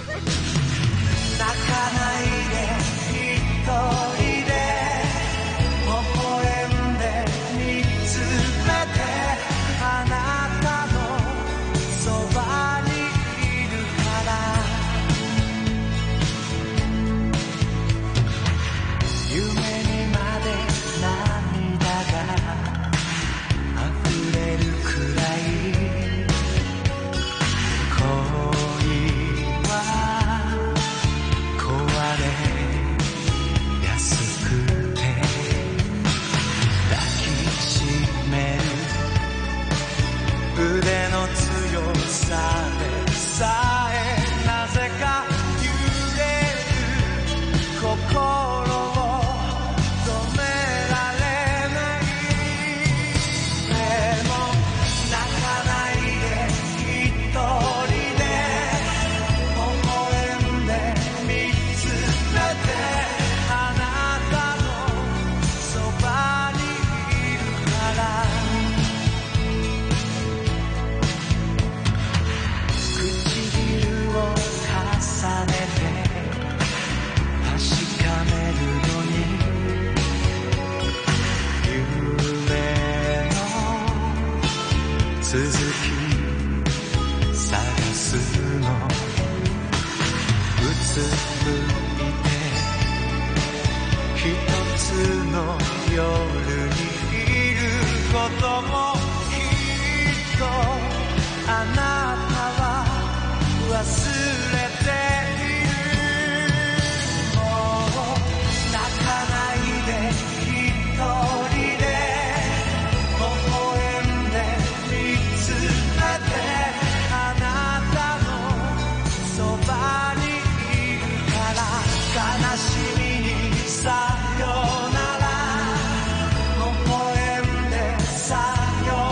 さよなら微笑んでさよ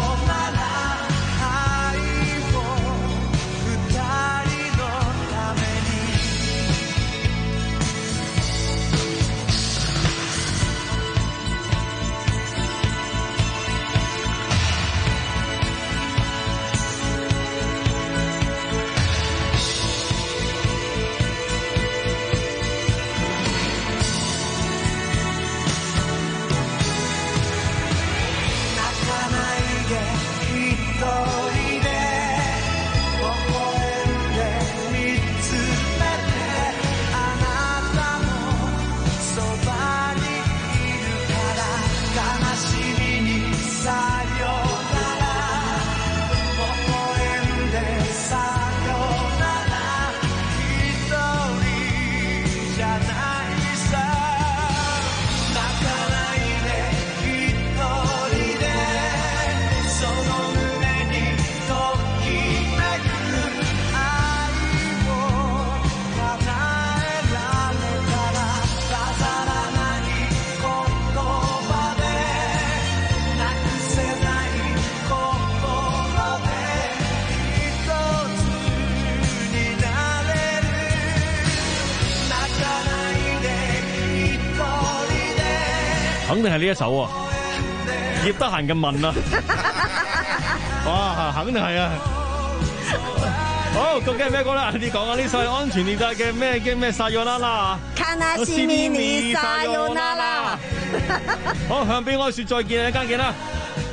肯定係呢一首啊！葉得閒嘅問啊，哇，肯定係啊！好，究竟係咩歌啦？你講啊，呢首係安全地帶嘅咩嘅咩撒喲啦啦。 卡西米尼撒喲啦啦。 好，向悲哀說再見啊！一陣間見啦。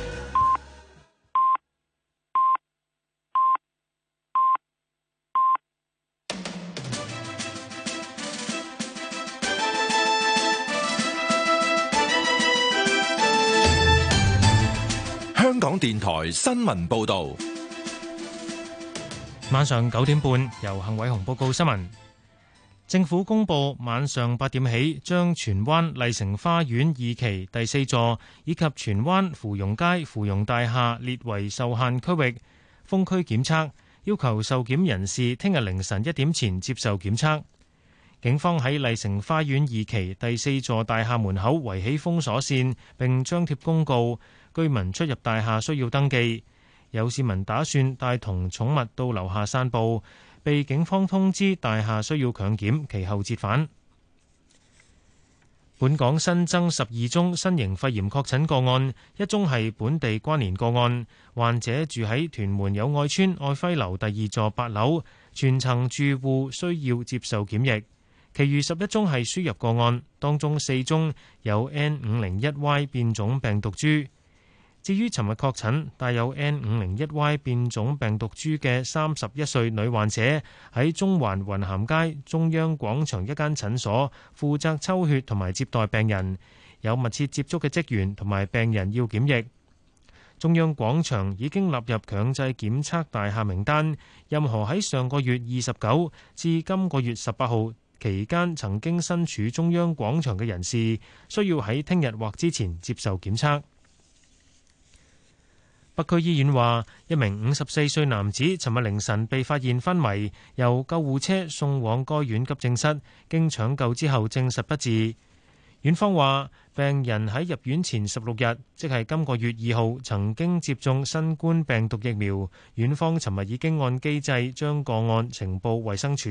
香港電台新聞報導。 晚上九點半，由幸偉雄報告新聞。政府公布晚上八點起，將荃灣麗城花園二期第四座以及荃灣芙蓉街芙蓉大廈列為受限區域，封區檢測，要求受檢人士聽日凌晨一點前接受檢測。警方喺麗城花園二期第四座大廈門口圍起封鎖線，並張貼公告，居民出入大廈需要登記。有市民打算帶同寵物到樓下散步，被警方通知大廈需要強檢，其後折返。本港新增十二宗新型肺炎確診個案，一宗係本地關聯個案，患者住喺屯門友愛邨愛輝樓第二座八樓，全層住戶需要接受檢疫。其餘十一宗係輸入個案，當中四宗有 N 五零一 Y 變種病毒株。至於尋日確診帶有 N 五零一 Y 變種病毒株嘅三十一歲女患者，喺中環雲咸街中央廣場一間診所負責抽血同埋接待病人，有密切接觸嘅職員同埋病人要檢疫。中央廣場已經納入強制檢測大廈名單，任何喺上個月二十九至今個月十八號期間曾經身處中央廣場嘅人士，需要喺聽日或之前接受檢測。北區醫院話，一名五十四歲男子尋日凌晨被發現昏迷，由救護車送往該院急症室，經搶救之後證實不治。院方話，病人喺入院前十六日，即係今個月二號，曾經接種新冠病毒疫苗。院方尋日已經按機制將個案呈報衛生署。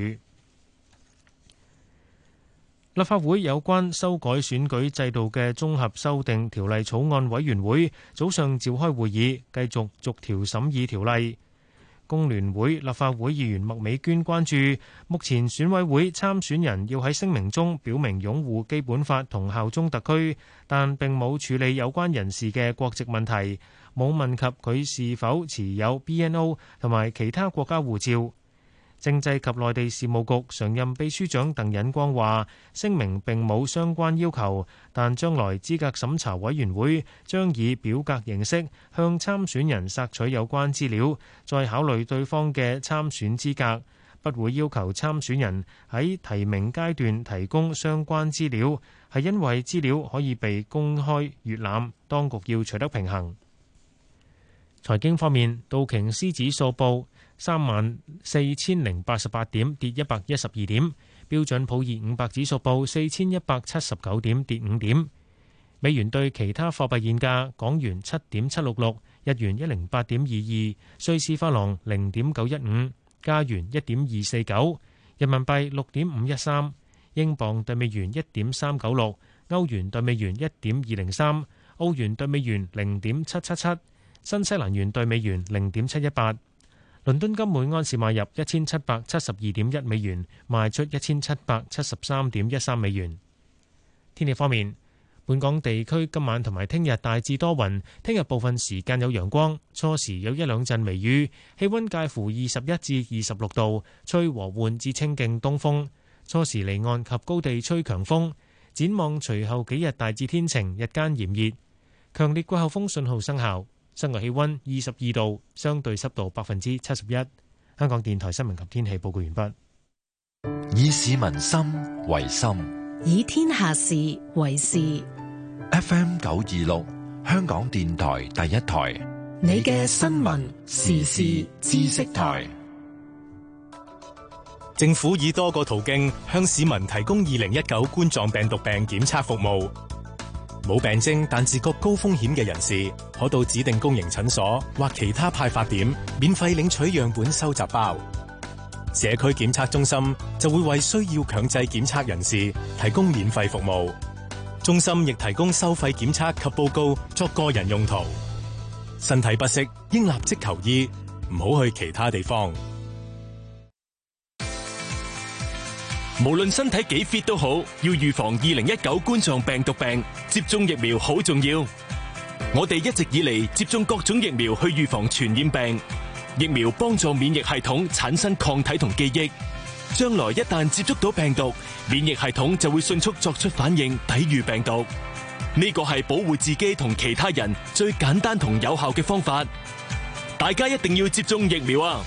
立法會有關修改選舉制度嘅綜合修訂條例草案委員會早上召開會議，繼續逐條審議條例。工聯會立法會議員麥美娟關注，目前選委會參選人要喺聲明中表明擁護基本法同效忠特區，但並冇處理有關人士嘅國籍問題，冇問及佢是否持有 B N O 同埋其他國家護照。政制及內地事務局常任秘書長鄧忍光話：聲明並冇相關要求，但將來資格審查委員會將以表格形式向參選人索取有關資料，再考慮對方嘅參選資格，不會要求參選人喺提名階段提供相關資料，係因為資料可以被公開閲覽，當局要取得平衡。財經方面，道瓊斯指數報三萬四千零八十八點，跌一百一十二點；標準普爾五百指數報四千一百七十九點，跌五點。美元對其他貨幣現價：港元七點七六六，日元一零八點二二，瑞士法郎零點九一五，加元一點二四九，人民幣六點五一三，英鎊對美元一點三九六，歐元對美元一點二零三，澳元對美元零點七七七，新西蘭元對美元零點七一八。倫敦金每安士買入一千七百七十二點一美元，賣出一千七百七十三點一三美元。天氣方面，本港地區今晚同埋聽日大致多雲，聽日部分時間有陽光，初時有一兩陣微雨，氣溫介乎二十一至二十六度，吹和緩至清勁東風，初時離岸及高地吹強風。展望隨後幾日大致天晴，日間炎熱，強烈季候風信號生效。室外氣溫二十二度，相對濕度百分之七十一。香港電台新聞及天氣報告完畢。 以市民心為心， 以天下事為事。 F M 九二六，香港電台第一台， 你嘅新聞時事知識台。 政府以多個途徑向市民提供二零一九冠狀病毒病檢測服務。冇病徵但自覺高風險嘅人士，可到指定公營診所或其他派發點免費領取樣本收集包。社區檢測中心就會為需要強制檢測人士提供免費服務。 中心亦提供收費檢測及報告作個人用途。身體不適應立即求醫，唔好去其他地方。 無論身體幾 fit 都好，要預防二零一九冠狀病毒病，接種疫苗好重要。我哋一直以嚟接種各種疫苗去預防傳染病，疫苗幫助免疫系統產生抗體同記憶，將來一旦接觸到病毒，免疫系統就會迅速作出反應，抵禦病毒。呢個係保護自己同其他人最簡單同有效嘅方法，大家一定要接種疫苗啊！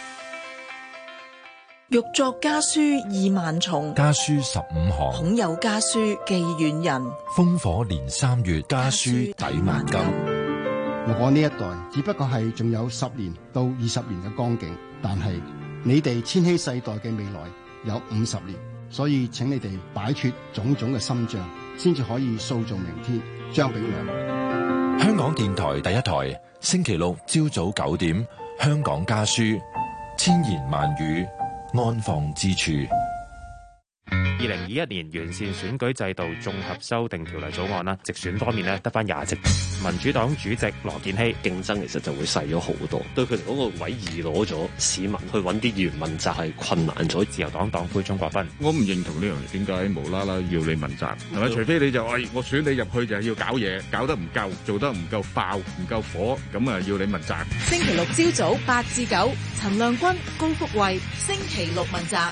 欲作家書意萬重， 家書十五行， 恐有家書寄遠人。 烽火連三月，家書抵萬金。 我呢一代只不過係仲有十年到二十年嘅光景，但係你哋千禧世代嘅未來有五十年，所以請你哋擺脫種種嘅心障，先至可以塑造明天。張炳良， 香港電台第一台，星期六朝早九點，香港家書，千言萬語，安放之處。 二零二一年完善選舉制度綜合修訂條例草案啦，直選方面咧得翻廿席。民主黨主席羅健熙， 競爭其實就會細咗好多，對佢哋嗰個位易攞咗，市民去揾啲議員問責係困難咗。 自由黨黨魁鍾國斌， 我唔認同呢樣嘢，點解無啦啦要你問責？係咪？除非你就誒，我選你入去就係要搞嘢，搞得唔夠，做得唔夠爆，唔夠火，咁啊要你問責。 星期六朝早八至九，陳亮君、高福慧，星期六問責。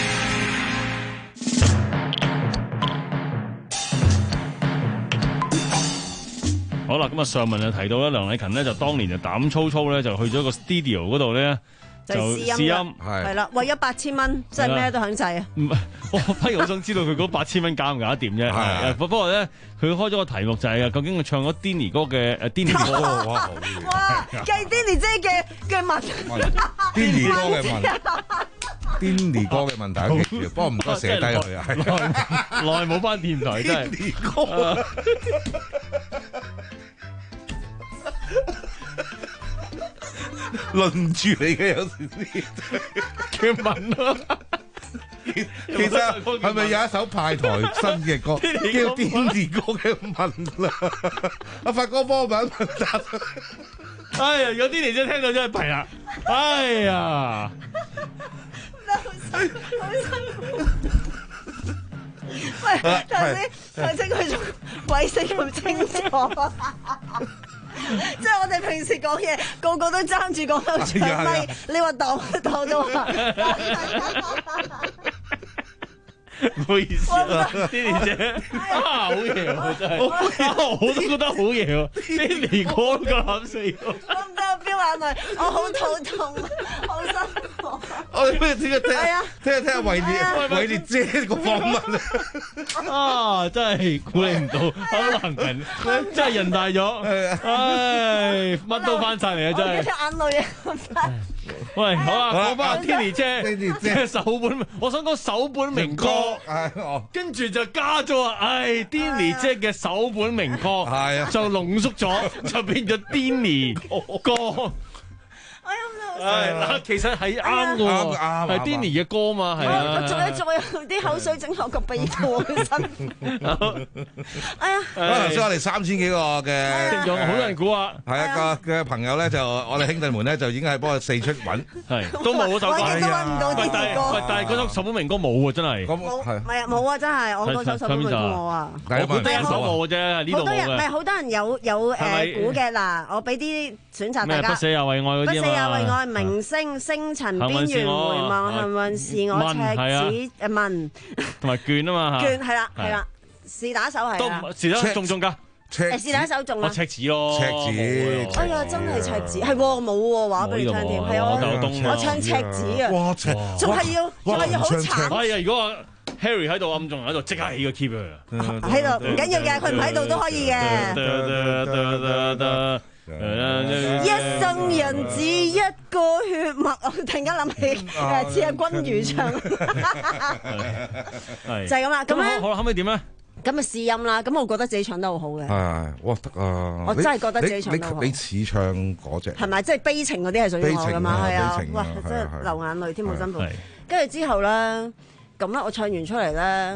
好啦，咁啊上文就提到咧，梁禮勤呢，就當年就膽粗粗咧，就去咗個 studio 嗰度咧就試音， 係啦，為咗八千蚊，真係咩都肯制啊！ 唔係，我反而好想知道佢嗰八千蚊搞唔搞得掂啫。係，不過咧，佢開咗個題目就係啊，究竟佢唱咗 Denny 歌嘅誒 Denny 歌哇， 哇，計 Denny 姐嘅嘅問 ，Denny 歌嘅問 ，Denny 歌嘅問題，記住，不過唔該寫低佢啊， 耐冇返電台真係。Denny 歌。 輪住你嘅有時啲嘅問咯， 其實係咪有一首派台新嘅歌叫《Denny 歌嘅問》啦？阿發哥幫我問一問答。 哎呀，有 Denny 姐聽到真係弊啦！哎呀， 好辛苦。喂，頭先頭先佢仲鬼死咁清楚。即係我哋平時講嘢，個個都爭住講到長咪，你話當當都話。 唔好意思啊 ，Denny 姐，啊好嘢喎，真係，我都覺得好嘢喎 ，Denny 哥都夠膽死喎。 我唔得，飆眼淚，我好肚痛，好辛苦。 我哋不如聽下聽下聽下聽下維烈維烈姐個訪問啊！真係估你唔到，好難人，真係人大咗，唉，乜都翻晒嚟啊！真係。 眼淚啊！ 喂，好啦，講翻 Denny 姐嘅首本，我想講首本名歌，跟住就加咗啊！唉 ，Denny 姐嘅首本名歌，係啊，就濃縮咗，就變咗 Denny 歌。係嗱，其實係啱嘅喎，係 Denny 嘅歌嘛，係啊。 我仲有仲有啲口水整落個鼻度，辛苦。哎呀， 頭先我哋三千幾個嘅聽眾，好多人估啊。 係啊，個嘅朋友咧就我哋兄弟們咧就已經係幫佢四出揾， 係都冇嗰首歌。 都揾唔到 Denny 歌。 喂，但係嗰首首本名歌冇喎，真係。 冇，唔係啊，冇啊，真係我嗰首首本名歌冇啊。 我估得一首冇嘅啫，呢度冇嘅。 好多人唔係好多人有有誒估嘅嗱，我俾啲選擇大家。 不死也為愛嗰啲啊嘛。 不死也為愛，明星星塵邊緣回望，幸運是我赤子誒問， 同埋卷啊嘛。 卷係啦係啦，是打手係啦。 是打中唔中㗎？ 誒是打手中啊！ 赤子咯， 赤子。 哎呀，真係赤子，係喎冇喎，話俾你聽添，係啊，我唱赤子啊！ 哇，赤仲係要仲係要好慘。 哎呀，如果 Harry 喺度，暗仲喺度，即刻起個 keep 啊！ 喺度唔緊要嘅，佢唔喺度都可以嘅。一生人只一個血脈，我突然間諗起誒似阿君如唱，就係咁啦。咁咧， 好啦，後尾點咧？ 咁咪試音啦。咁我覺得自己唱得好好嘅。 係，哇得啊！ 我真係覺得自己唱得好。 你似唱嗰隻係咪？即係悲情嗰啲係屬於我㗎嘛？係啊，哇！真係流眼淚添，好辛苦。跟住之後咧，咁咧我唱完出嚟咧，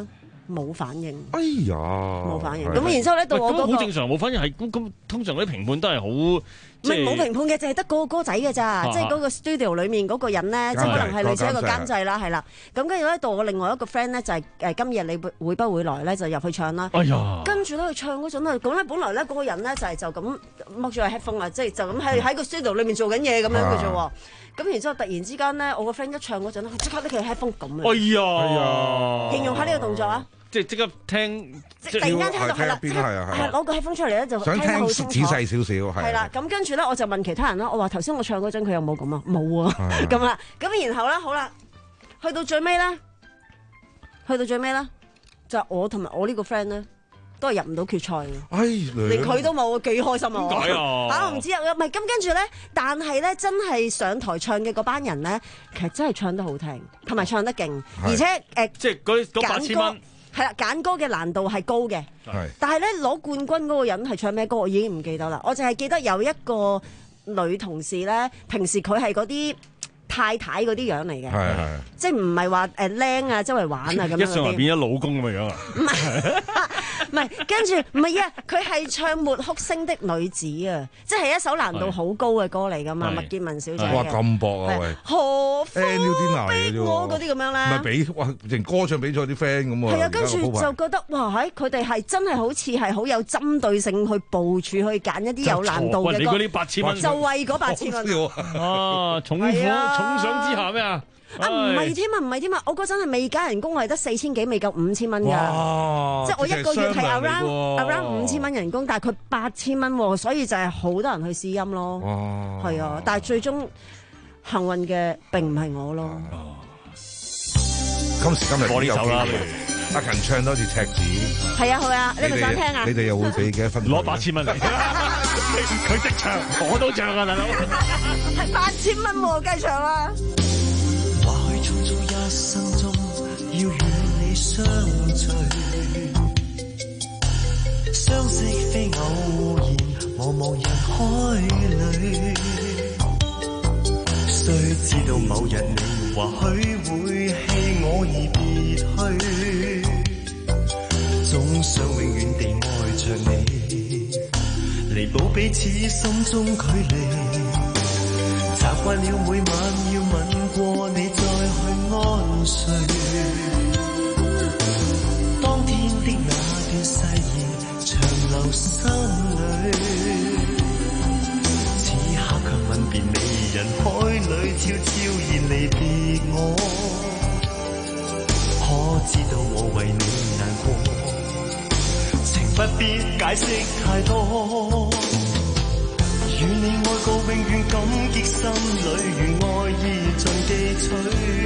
冇反應。 哎呀， 冇反應。咁然之後咧，到我嗰個好正常冇反應係咁咁，通常嗰啲評判都係好唔係冇評判嘅，淨係得嗰個歌仔嘅咋，即係嗰個 studio 裡面嗰個人咧，即係可能係類似一個監製啦，係啦。咁跟住咧，到我另外一個 friend 咧就係誒今日你會不會來咧就入去唱啦。 哎呀！ 跟住咧佢唱嗰陣咧，咁咧本來咧嗰個人咧就係就咁剝咗個 headphone 啊，即係就咁喺喺個 studio 裡面做緊嘢咁樣嘅啫喎。咁然之後突然之間咧，我個 friend 一唱嗰陣咧，佢即刻拎佢 headphone 咁啊！ 哎呀！ 形容下呢個動作啊！ 即係即刻聽， 即係突然間聽到係啦，即係攞個 headphone 出嚟咧就聽得好清楚。 仔細少少係。 係啦，咁跟住咧我就問其他人啦，我話頭先我唱嗰陣佢有冇咁啊？冇啊，咁啦，咁然後咧好啦，去到最尾咧，去到最尾咧，就係我同埋我呢個 friend 咧。都係入唔到決賽嘅， 哎， 連佢都冇，幾開心啊！ 點解啊？ 嚇我唔知啊，唔係咁跟住咧，但係咧真係上台唱嘅嗰班人咧，其實真係唱得好聽，同埋唱得勁，而且誒， 即係嗰嗰八千蚊係啦，揀歌嘅難度係高嘅，但係咧攞冠軍嗰個人係唱咩歌，我已經唔記得啦，我淨係記得有一個女同事咧，平時佢係嗰啲太太嗰啲樣嚟嘅， 係係， 即係唔係話誒靚啊，周圍玩啊咁樣。 一上嚟變咗老公咁嘅樣啊！ 唔係唔係，跟住唔係啊！佢係唱《沒哭聲的女子》啊，即係一首難度好高嘅歌嚟噶嘛，麥潔文小姐嘅。 哇咁薄啊喂！ 何苦逼我嗰啲咁樣咧？ 唔係比哇，成歌唱比賽啲 friend 咁喎。 係啊，跟住就覺得哇，喺佢哋係真係好似係好有針對性去部署，去揀一啲有難度嘅歌。 你嗰啲八千蚊就為嗰八千蚊啊！重苦重賞之下咩啊？ 啊唔係添啊，唔係添啊！我嗰陣係未加人工，我係得四千幾，未夠五千蚊㗎。即係我一個月係 around around 五千蚊人工，但係佢八千蚊喎，所以就係好多人去試音咯。係啊，但係最終幸運嘅並唔係我咯。 今時今日播呢首啦， 阿勤唱多次赤子。 係啊，好啊，你咪想聽啊？ 你哋又會俾幾多分？ 攞八千蚊嚟，佢識唱，我都唱啊，大佬。 係八千蚊喎，梗係唱啦。 匆匆一生中，要與你相隨，相識非偶然，茫茫人海裏，雖知道某日你或許會棄我而別去，總想永遠地愛着你，彌補彼此心中距離。習慣了每晚要吻過你再去安睡，當天的那段誓言長留心裏，此刻卻吻別你，人海裏悄悄然離別我，可知道我為你難過，情不必解釋太多，與你愛過永遠感激心裏，如愛意盡記取，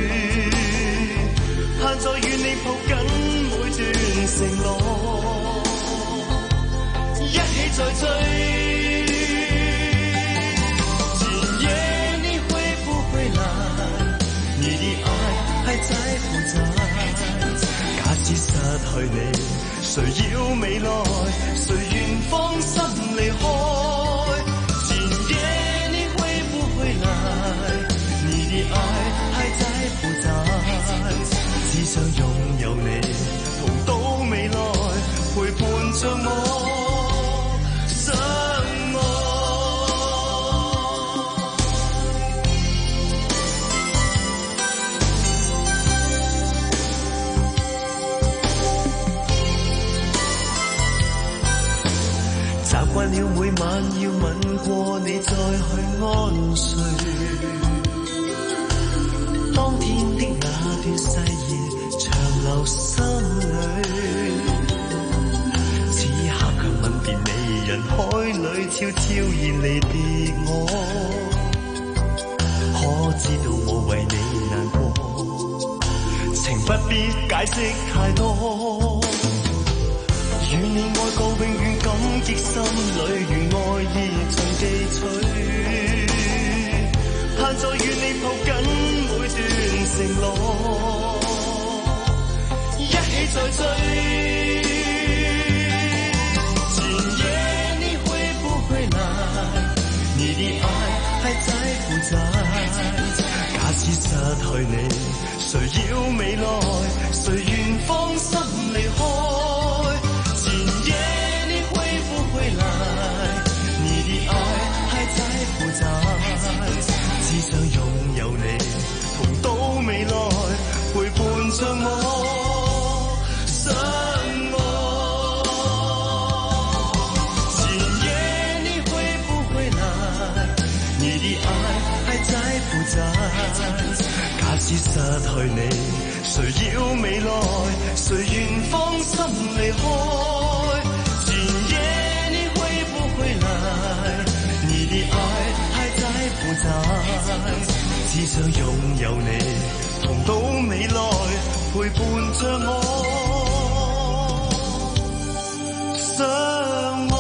盼再與你抱緊每段承諾，一起再追。今夜你會不會來？你的愛還在不在？假使失去你，誰要未來？誰願放心離開？只想擁有你，同到未來，陪伴着我相愛。習慣了每晚要吻過你再去安睡，當天的那段誓言長留心裏，此刻卻吻別你，人海裏悄悄然離別我，可知道我為你難過，情不必解釋太多，與你愛過永遠感激心裏，如愛意盡記取，盼再與你抱緊每段承諾，一起再追。今夜你會不會來？你的愛還在不在？假使失去你，誰要未來？誰願放心離開，今夜你會不會來？你的愛還在不在？只想擁有你，同到未來，陪伴着我相愛。今夜你會不會來？你的愛還在不在？假使失去你，誰要未來？誰願放心離開？今夜你會不會來？你的愛還在不在？只想擁有你，同到未來，陪伴着我相愛。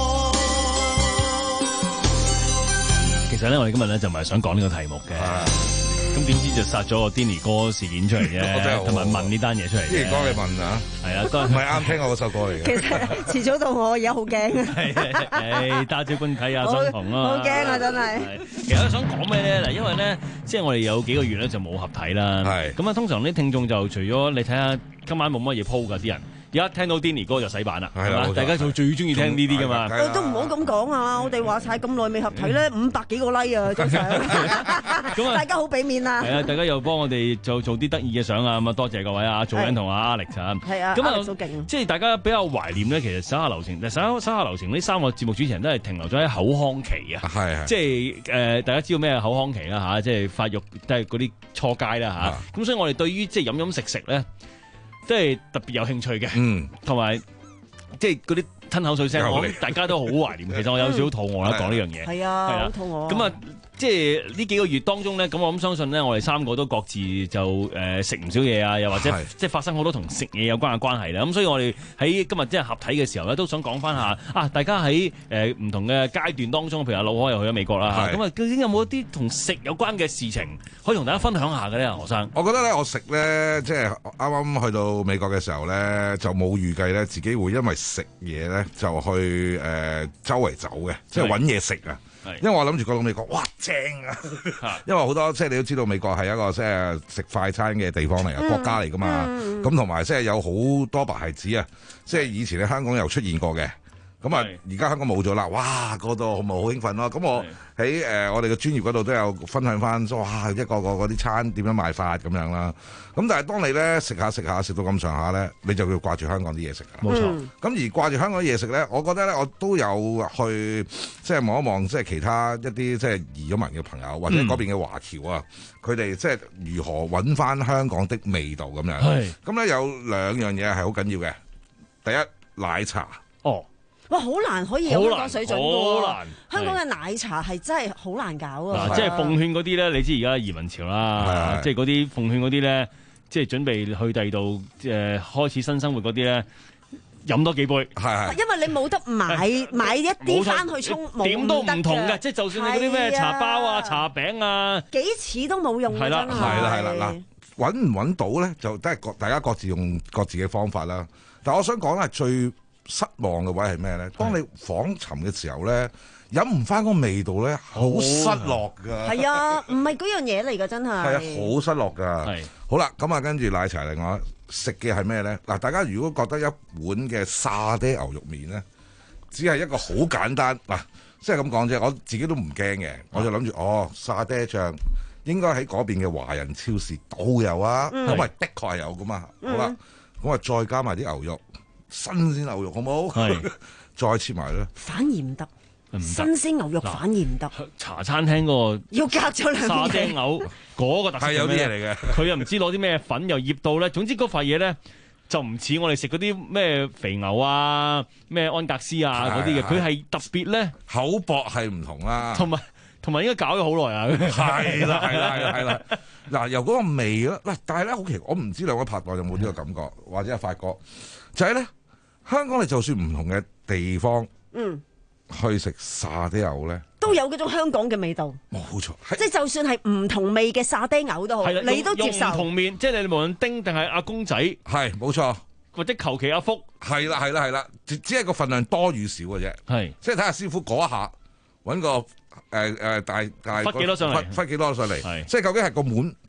其實咧，我哋今日咧就唔係想講呢個題目嘅。咁點知就殺咗個 Danny 哥事件出嚟啫，同埋問呢單嘢出嚟。 Danny 哥你問啊？ 係啊，都唔係啱聽我嗰首歌嚟嘅。 其實遲早到我而家好驚啊！ 誒，打招觀睇下新紅啊！ 好驚啊！真係。 其實我想講咩咧？嗱，因為咧，即係我哋有幾個月咧就冇合體啦。係。咁啊，通常啲聽眾就除咗你睇下今晚冇乜嘢鋪㗎啲人。而家聽到 Danny 哥就洗版啦，係嘛？大家就最中意聽呢啲噶嘛。 都唔好咁講啊！我哋話晒咁耐未合體咧，五百幾個 like 啊，真係。咁啊，大家好俾面啊！ 係啊，大家又幫我哋做做啲得意嘅相啊！咁啊，多謝各位啊，做緊同阿 Alex 啊。 係啊， 咁啊， 好勁。即係大家比較懷念咧，其實手下留情，手手下留情呢三個節目主持人都係停留咗喺口腔期啊。係係。即係誒，大家知道咩口腔期啦嚇？即係發育都係嗰啲初階啦嚇。咁所以我哋對於即係飲飲食食咧，都係特別有興趣嘅，嗯，同埋即係嗰啲吞口水聲，我諗大家都好懷念。其實我有少少肚餓啦，講呢樣嘢。 係啊，好肚餓。 咁啊，即係呢幾個月當中咧，咁我諗相信咧，我哋三個都各自就誒食唔少嘢啊，又或者即係發生好多同食嘢有關嘅關係啦。咁所以我哋喺今日即係合體嘅時候咧，都想講翻下啊，大家喺誒唔同嘅階段當中，譬如阿老開又去咗美國啦，咁啊究竟有冇一啲同食有關嘅事情可以同大家分享下嘅咧？何生， 我覺得咧，我食咧，即係啱啱去到美國嘅時候咧，就冇預計咧自己會因為食嘢咧就去誒、呃、周圍走嘅，即係揾嘢食啊！因為我諗住過到美國，哇正啊！因為好多即係你都知道美國係一個即係食快餐嘅地方嚟啊，嗯、國家嚟噶嘛。咁同埋即係有好多白孩子啊，即係以前喺香港有出現過嘅。咁啊，而家香港冇咗啦，哇！嗰度好咪好興奮咯。咁我喺誒、呃、我哋嘅專業嗰度都有分享翻，哇！一個個嗰啲餐點樣賣法咁樣啦。咁但係當你咧食下食下食到咁上下咧，你就要掛住香港啲嘢食㗎啦。冇錯。咁、嗯、而掛住香港啲嘢食咧，我覺得咧我都有去即係望一望，即係其他一啲即係移咗民嘅朋友或者嗰邊嘅華僑啊，佢哋即係如何揾翻香港的味道咁樣。係。咁咧有兩樣嘢係好緊要嘅。第一，奶茶。哦。 哇，好難可以有香港水準㗎喎！ 難香港嘅奶茶係真係好難搞啊！ 即係奉勸嗰啲咧，你知而家移民潮啦，即係嗰啲奉勸嗰啲咧，即係準備去第二度誒開始新生活嗰啲咧，飲多幾杯。係係。因為你冇得買買一啲翻去沖，冇點都唔同嘅，即係就算你嗰啲咩茶包啊、茶餅啊， 幾次都冇用。 係啦，係啦，係啦，嗱，揾唔揾到咧，就都係各大家各自用各自嘅方法啦。但係我想講咧，最失望嘅位係咩咧？當你訪尋嘅時候咧，飲唔翻嗰個味道咧，好失落㗎。 係啊，唔係嗰樣嘢嚟㗎，真係。係啊， 好失落㗎。係。好啦，咁啊，跟住奶茶另外食嘅係咩咧？嗱，大家如果覺得一碗嘅沙爹牛肉麵咧，只係一個好簡單嗱，即係咁講啫，我自己都唔驚嘅，我就諗住哦，沙爹醬應該喺嗰邊嘅華人超市都有啊，咁啊、嗯、的確係有㗎嘛。好啦，咁啊、嗯、再加埋啲牛肉。新鮮牛肉好冇？係再切埋咧， 反而唔得。新鮮牛肉反而唔得。 茶餐廳嗰個要隔咗兩沙爹牛嗰個特色係有啲嘢嚟嘅。 佢又唔知攞啲咩粉又醃到咧。總之嗰塊嘢咧就唔似我哋食嗰啲咩肥牛啊、咩安格斯啊嗰啲嘅。佢係特別咧， 口薄係唔同啦。 同埋同埋應該搞咗好耐啊。 係啦係啦係啦。嗱，由嗰個味咧，嗱，但係咧好奇，我唔知兩位拍檔有冇呢個感覺，或者係發覺，就係咧。香港你就算唔同嘅地方，嗯，去食沙爹牛咧， 都有嗰種香港嘅味道。 冇錯， 即係就算係唔同味嘅沙爹牛都好，你都接受。 唔同面，即係你無論丁定係阿公仔， 係冇錯， 或者求其阿福， 係啦係啦係啦，只只係個份量多與少嘅啫。係，即係睇下師傅嗰一下揾個誒誒大大忽幾多上嚟， 忽幾多上嚟。係，即係究竟係個碗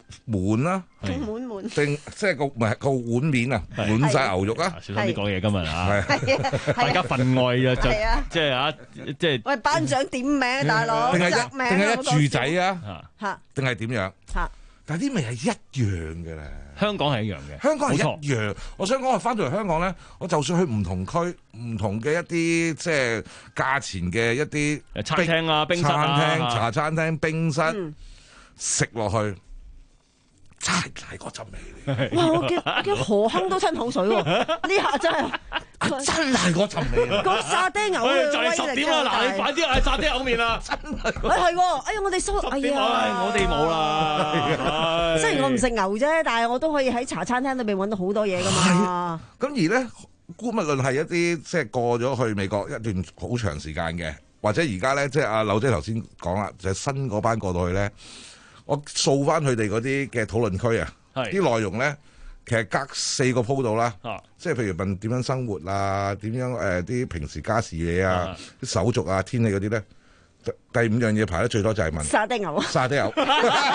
滿啦， 滿滿定即係個唔係個碗面啊，滿晒牛肉啊！ 小心啲講嘢今日啊，大家份外啊就即係啊即係。 喂，班長點名啊，大佬， 定係一定係一住仔啊？ 嚇， 定係點樣？ 嚇， 但係啲味係一樣嘅咧。 香港係一樣嘅， 香港係一樣。我想講，我翻到嚟香港咧，我就算去唔同區、唔同嘅一啲即係價錢嘅一啲餐廳啊、冰室啊、 餐廳、茶餐廳、冰室食落去。真係係嗰陣味哇！我見我見河坑都吞口水喎，呢下真係真係嗰陣味啊！ 個沙爹牛就係十點啦，嗱你快啲嗌沙爹牛麵啦！ 真係，係喎！哎呀，我哋收哎呀， 我哋冇啦。 雖然我唔食牛啫，但係我都可以喺茶餐廳裏邊揾到好多嘢噶嘛。 咁而咧，姑勿論係一啲即係過咗去美國一段好長時間嘅，或者而家咧，即係阿柳姐頭先講啦，就係新嗰班過到去咧。我掃翻佢哋嗰啲嘅討論區啊，啲內容咧，其實隔四個鋪到啦，啊、即係譬如問點樣生活啊，點樣誒啲、呃、平時家事嘢啊，啲、啊、手續啊、天氣嗰啲咧，第五樣嘢排得最多就係問沙爹牛啊， 沙爹牛，我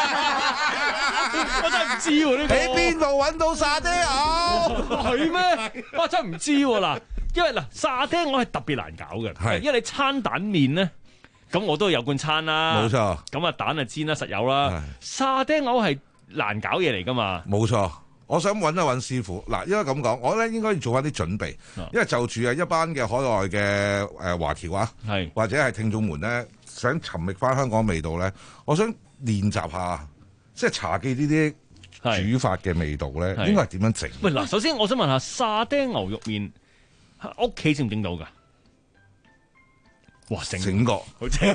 真係唔知喎呢個， 喺邊度揾到沙爹牛？ 係咩？我真係唔知喎嗱，因為嗱沙爹牛係特別難搞嘅，因為你餐蛋麵咧。咁我都有罐餐啦， 冇錯。咁啊蛋啊煎啦，實有啦。沙爹牛係難搞嘢嚟噶嘛？ 冇錯。我想揾一揾師傅嗱，因為咁講，我咧應該要做翻啲準備，因為就住啊一班嘅海外嘅誒華僑啊，或者係聽眾們咧，想尋覓翻香港味道咧，我想練習下，即係茶記呢啲煮法嘅味道咧，應該係點樣整？ 喂嗱，首先我想問下沙爹牛肉麵屋企整唔整到㗎？哇！ 整過， 好正。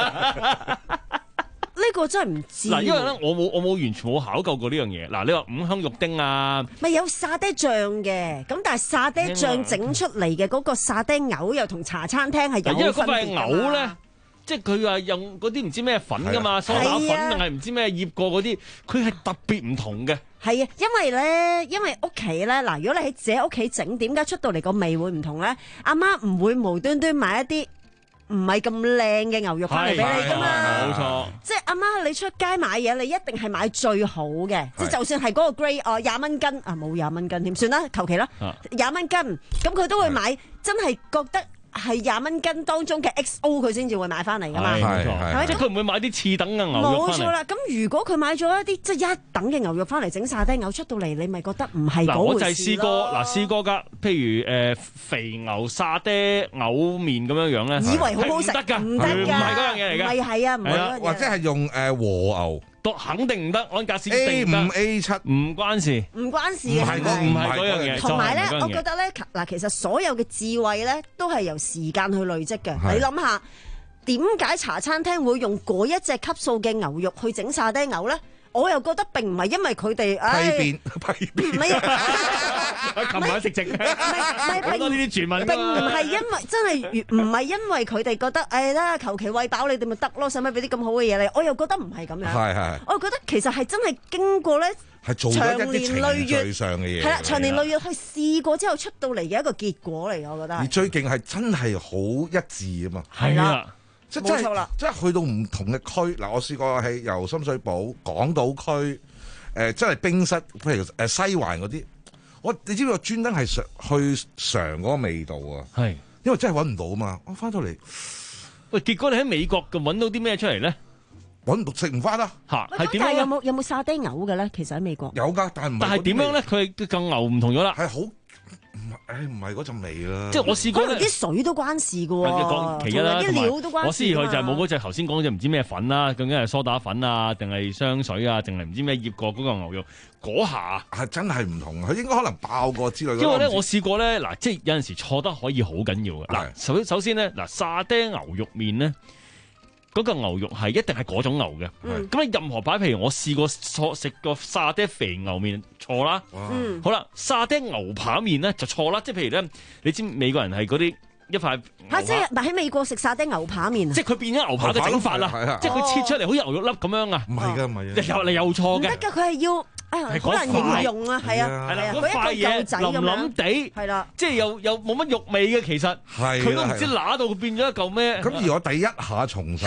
呢個真係唔知。 嗱，因為咧，我冇我冇完全冇考究過呢樣嘢。嗱，你話五香肉丁啊， 咪有沙爹醬嘅，咁但係沙爹醬整出嚟嘅嗰個沙爹牛又同茶餐廳係有分別㗎嘛。 因為嗰塊牛咧，即係佢話用嗰啲唔知咩粉㗎嘛，梳打粉定係唔知咩醃過嗰啲，佢係特別唔同嘅。 係啊，因為咧，因為屋企咧，嗱，如果你喺自己屋企整，點解出到嚟個味會唔同咧？阿媽唔會無端端買一啲唔係咁靚嘅牛肉翻嚟俾你噶嘛， 冇錯。 即係阿媽，你出街買嘢，你一定係買最好嘅，即係就算係嗰個 grade 哦廿蚊斤啊，冇廿蚊斤添，算啦，求其啦，廿蚊斤，咁佢都會買，真係覺得係廿蚊斤當中嘅 X O 佢先至會買翻嚟噶嘛， 冇錯，即係佢唔會買啲次等嘅牛肉翻嚟。 冇錯啦，咁如果佢買咗一啲即係一等嘅牛肉翻嚟整沙爹牛出到嚟，你咪覺得唔係嗰回事咯。嗱， 我就係試過，嗱試過㗎，譬如誒肥牛沙爹牛麵咁樣樣咧， 以為好好食， 得㗎， 唔得㗎， 唔係嗰樣嘢嚟㗎， 唔係係啊，唔係嗰樣嘢， 或者係用誒和牛。 都肯定唔得，安格斯 A 五 A 七唔關事， 唔關事嘅， 唔係嗰唔係嗰樣嘢。 同埋咧，我覺得咧，嗱，其實所有嘅智慧咧，都係由時間去累積嘅。你諗下，點解茶餐廳會用嗰一隻級數嘅牛肉去整沙爹牛咧？我又覺得並唔係因為佢哋，唉， 批變批變， 唔係， 琴晚食剩，好多呢啲傳聞。 並唔係因為真係唔係因為佢哋覺得，誒啦，求其餵飽你哋咪得咯，使乜俾啲咁好嘅嘢你？我又覺得唔係咁樣。 係係。 我又覺得其實係真係經過咧， 係做咗一啲程序上嘅嘢。 係啦，長年累月去試過之後出到嚟嘅一個結果嚟，我覺得。 而最勁係真係好一致啊嘛。 係啦。 即係真係，即係去到唔同嘅區嗱，我試過係由深水埗、港島區，誒、呃，真係冰室，譬如誒西環嗰啲，我你知唔知我專登係嘗去嘗嗰個味道啊？ 係， 因為真係揾唔到啊嘛，我翻到嚟， 喂，結果你喺美國咁揾到啲咩出嚟咧？ 揾唔到食唔翻啦嚇，係點樣？ 有冇有冇沙爹牛嘅咧？其實喺美國有㗎，但係唔但係點樣咧？佢嘅牛唔同咗啦， 係好。誒唔係嗰陣味啦， 即係我試過可能啲水都關事嘅喎， 其一啦， 啲料都關事。 我試去就係冇嗰隻頭先講嗰隻唔知咩粉啦，究竟係梳打粉啊，定係香水啊，定係唔知咩醃過嗰個牛肉嗰下係真係唔同，佢應該可能爆過之類。 因為咧，我試過咧，嗱，即係有陣時錯得可以好緊要嘅。嗱，首首先咧，嗱，沙爹牛肉麵咧。嗰個牛肉係一定係嗰種牛嘅，咁你、嗯、任何擺，譬如我試過錯食個沙爹肥牛麵錯啦，嗯、好啦，沙爹牛扒麵咧就錯啦，即係譬如咧，你知美國人係嗰啲一塊嚇，即係但喺美國食沙爹牛扒麵， 即係佢變咗牛扒嘅整法啦，即係佢切出嚟好似牛肉粒咁樣啊， 唔係㗎，唔係啊， 又你又錯嘅，唔得㗎，佢係要。誒好難形容啊，係啊，係啊， 嗰塊嘢腍腍地， 係啦， 即係又又冇乜肉味嘅，其實佢都唔知揦到變咗一嚿咩。 咁而我第一下重拾，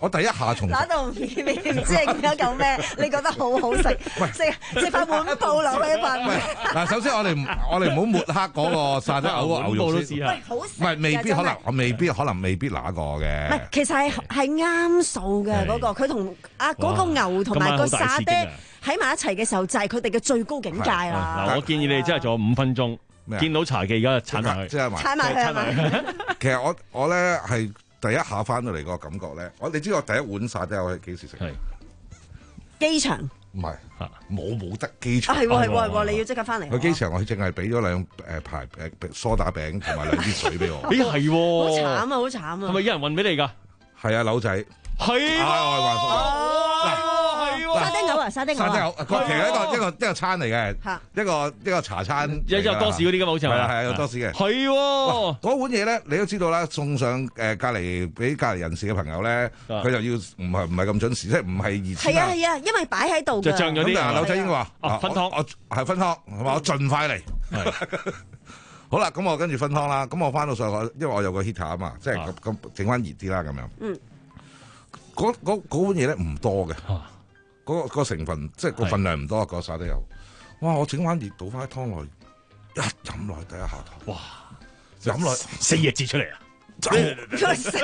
我第一下從打到唔知唔知係一嚿咩？你覺得好好食？食食塊碗布落去飯。 嗱，首先我哋唔我哋唔好抹黑嗰個沙爹牛個牛肉先。唔係未必可能，我未必可能未必拿過嘅。 唔係，其實係係啱數嘅嗰個，佢同啊嗰個牛同埋個沙爹喺埋一齊嘅時候，就係佢哋嘅最高境界啦。 嗱，我建議你真係仲有五分鐘，見到茶記而家鏟埋去， 鏟埋佢係咪？ 其實我我咧係第一下翻到嚟個感覺咧，我你知我第一碗沙爹我係幾時食？ 機場唔係冇冇得機場。 係喎係喎係喎，你要即刻翻嚟。 去機場我淨係俾咗兩誒排誒梳打餅同埋兩支水俾我。 咦係喎， 好慘啊好慘啊！ 係咪有人運俾你㗎？ 係啊，柳仔。 係啊。 沙爹牛啊，沙爹牛。 沙爹牛，佢其實一個一個一個餐嚟嘅，一個一個茶餐。 有有多士嗰啲㗎嘛，好似係。 係啊係啊，有多士嘅。 係喎， 嗰碗嘢咧，你都知道啦，送上誒隔離俾隔離人士嘅朋友咧，佢就要唔係唔係咁準時，即係唔係熱錢。 係啊係啊，因為擺喺度㗎。 就漲咗啲。 咁但係柳仔應該話： 分湯， 我係分湯，係嘛？我盡快嚟。好啦，咁我跟住分湯啦。咁我翻到上去，因為我有個 heater 啊嘛，即係咁咁整翻熱啲啦咁樣。 嗯。 嗰嗰嗰碗嘢咧唔多嘅。嗰個成分即係個份量唔多，個沙爹油。哇！我整翻熱倒翻啲湯落去，一飲落去第一下頭，哇！飲落四隻字出嚟啊！ 四四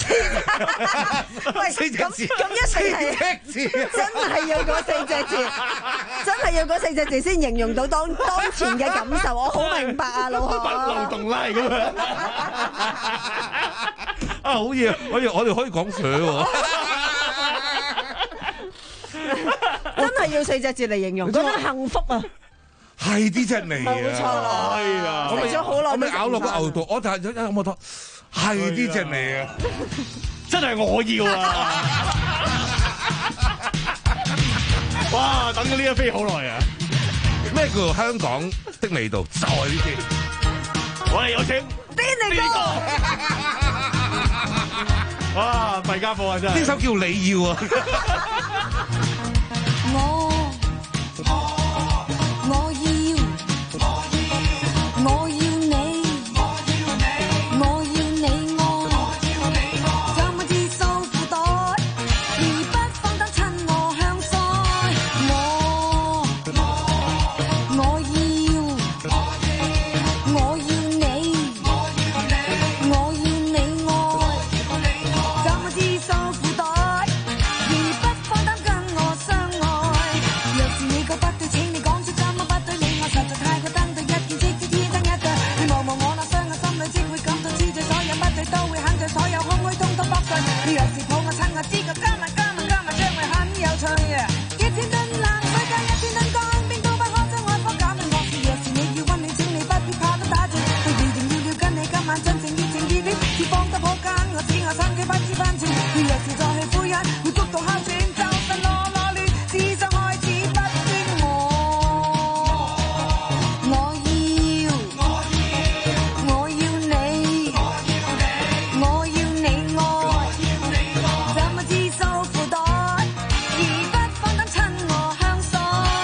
喂， 四隻字咁一定係真係要嗰四隻字，真係要嗰四隻字先形容到當當前嘅感受。我好明白啊，老何。 不流動拉咁樣啊！好嘢，我哋我哋可以講佢喎。 真係要四隻字嚟形容，嗰種幸福啊！ 係啲隻味啊！ 冇錯啦， 係啊！ 食咗好耐， 我咪咬落個牛度，我就係有有冇得係啲隻味啊！ 真係我要啊！哇！等咗呢一飛好耐啊！ 咩叫做香港的味道？就係呢啲。 我哋有請邊個？ 哇！弊家伙啊！真係呢首叫你要啊！ 我我要我要你我要你愛，怎麼知數褲袋而不放膽親我向腮。我我要我要你我要你愛，怎麼知數褲袋而不放膽跟我相愛。若是你覺不對，請你講出怎麼不對，你我實在太過登對，一見即知天生一對。你望望我那雙眼，心裏即會感到痴醉，所有不對都會肯對，所有空虛通通剝碎。你若是抱我親我知覺加埋加埋加埋將會很有趣啊！一千噸冷水加一千噸乾冰都不可將愛火減到惡處。若是你要溫暖，請你不必怕得打轉，我預定要了跟你今晚真正熱情熱戀，要放得好間我知我身軀不知分寸。你若是再去敷衍，會谷到哮喘，周身囉囉攣，思想開始不端。我我要我要你我要你愛，怎麼知數褲袋而不放膽親我向腮。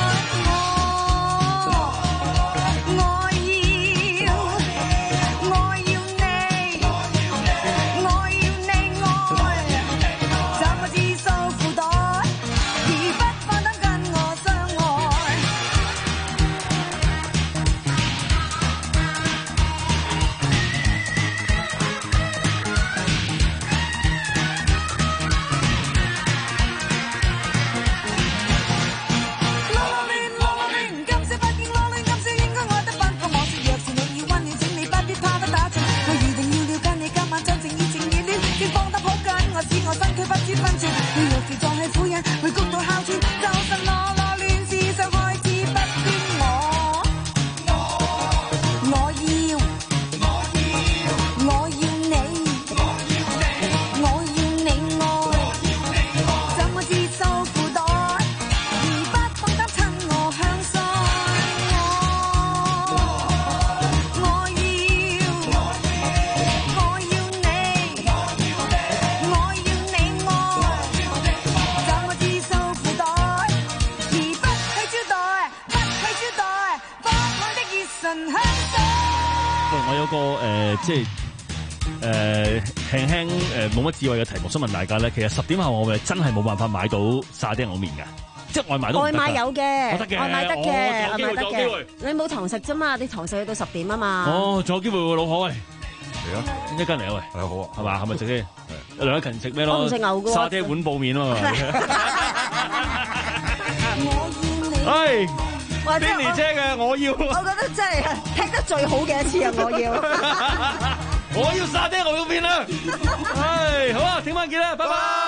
我我要我要你我要你愛，怎麼知數褲袋而不放膽跟我相愛。囉囉攣囉囉攣，今宵不應囉攣，今宵應該愛得分個。我說若是你要溫暖，請你不必怕得打盡。我預定要了跟你今晚真正熱情熱戀，先放得好緊，我使我身軀不知分寸。你若是再去敷衍，會谷到哮喘，周身囉囉攣，思想開始不端。我我要我要你我要你愛，怎麼知數褲袋而不放膽親我向腮。我我要我要你我要你愛，怎麼知數褲袋而不去招待，不去招待，放我的熱唇香水。 喂，我有個誒、呃，即係誒輕輕誒冇乜智慧嘅題目，想問大家咧，其實十點後我哋真係冇辦法買到沙爹牛麵㗎，即係外賣都唔得㗎。 外賣有嘅， 我得嘅， 外賣得嘅，外賣得仲有機會，仲有機會。 你冇堂食啫嘛，你堂食去到十點啊嘛。 哦，仲有機會喎，老何喂。 嚟啊！ 一間嚟啊喂， 係好啊， 係嘛？係咪食先？梁一勤食咩咯？ 我唔食牛嘅喎， 沙爹碗布麵啊嘛。唉， 或者 Jenny 姐嘅我要， 我覺得真係踢得最好嘅一次啊！我要， 我要沙爹牛肉麵啦！唉，好啊，聽晚見啦，拜拜。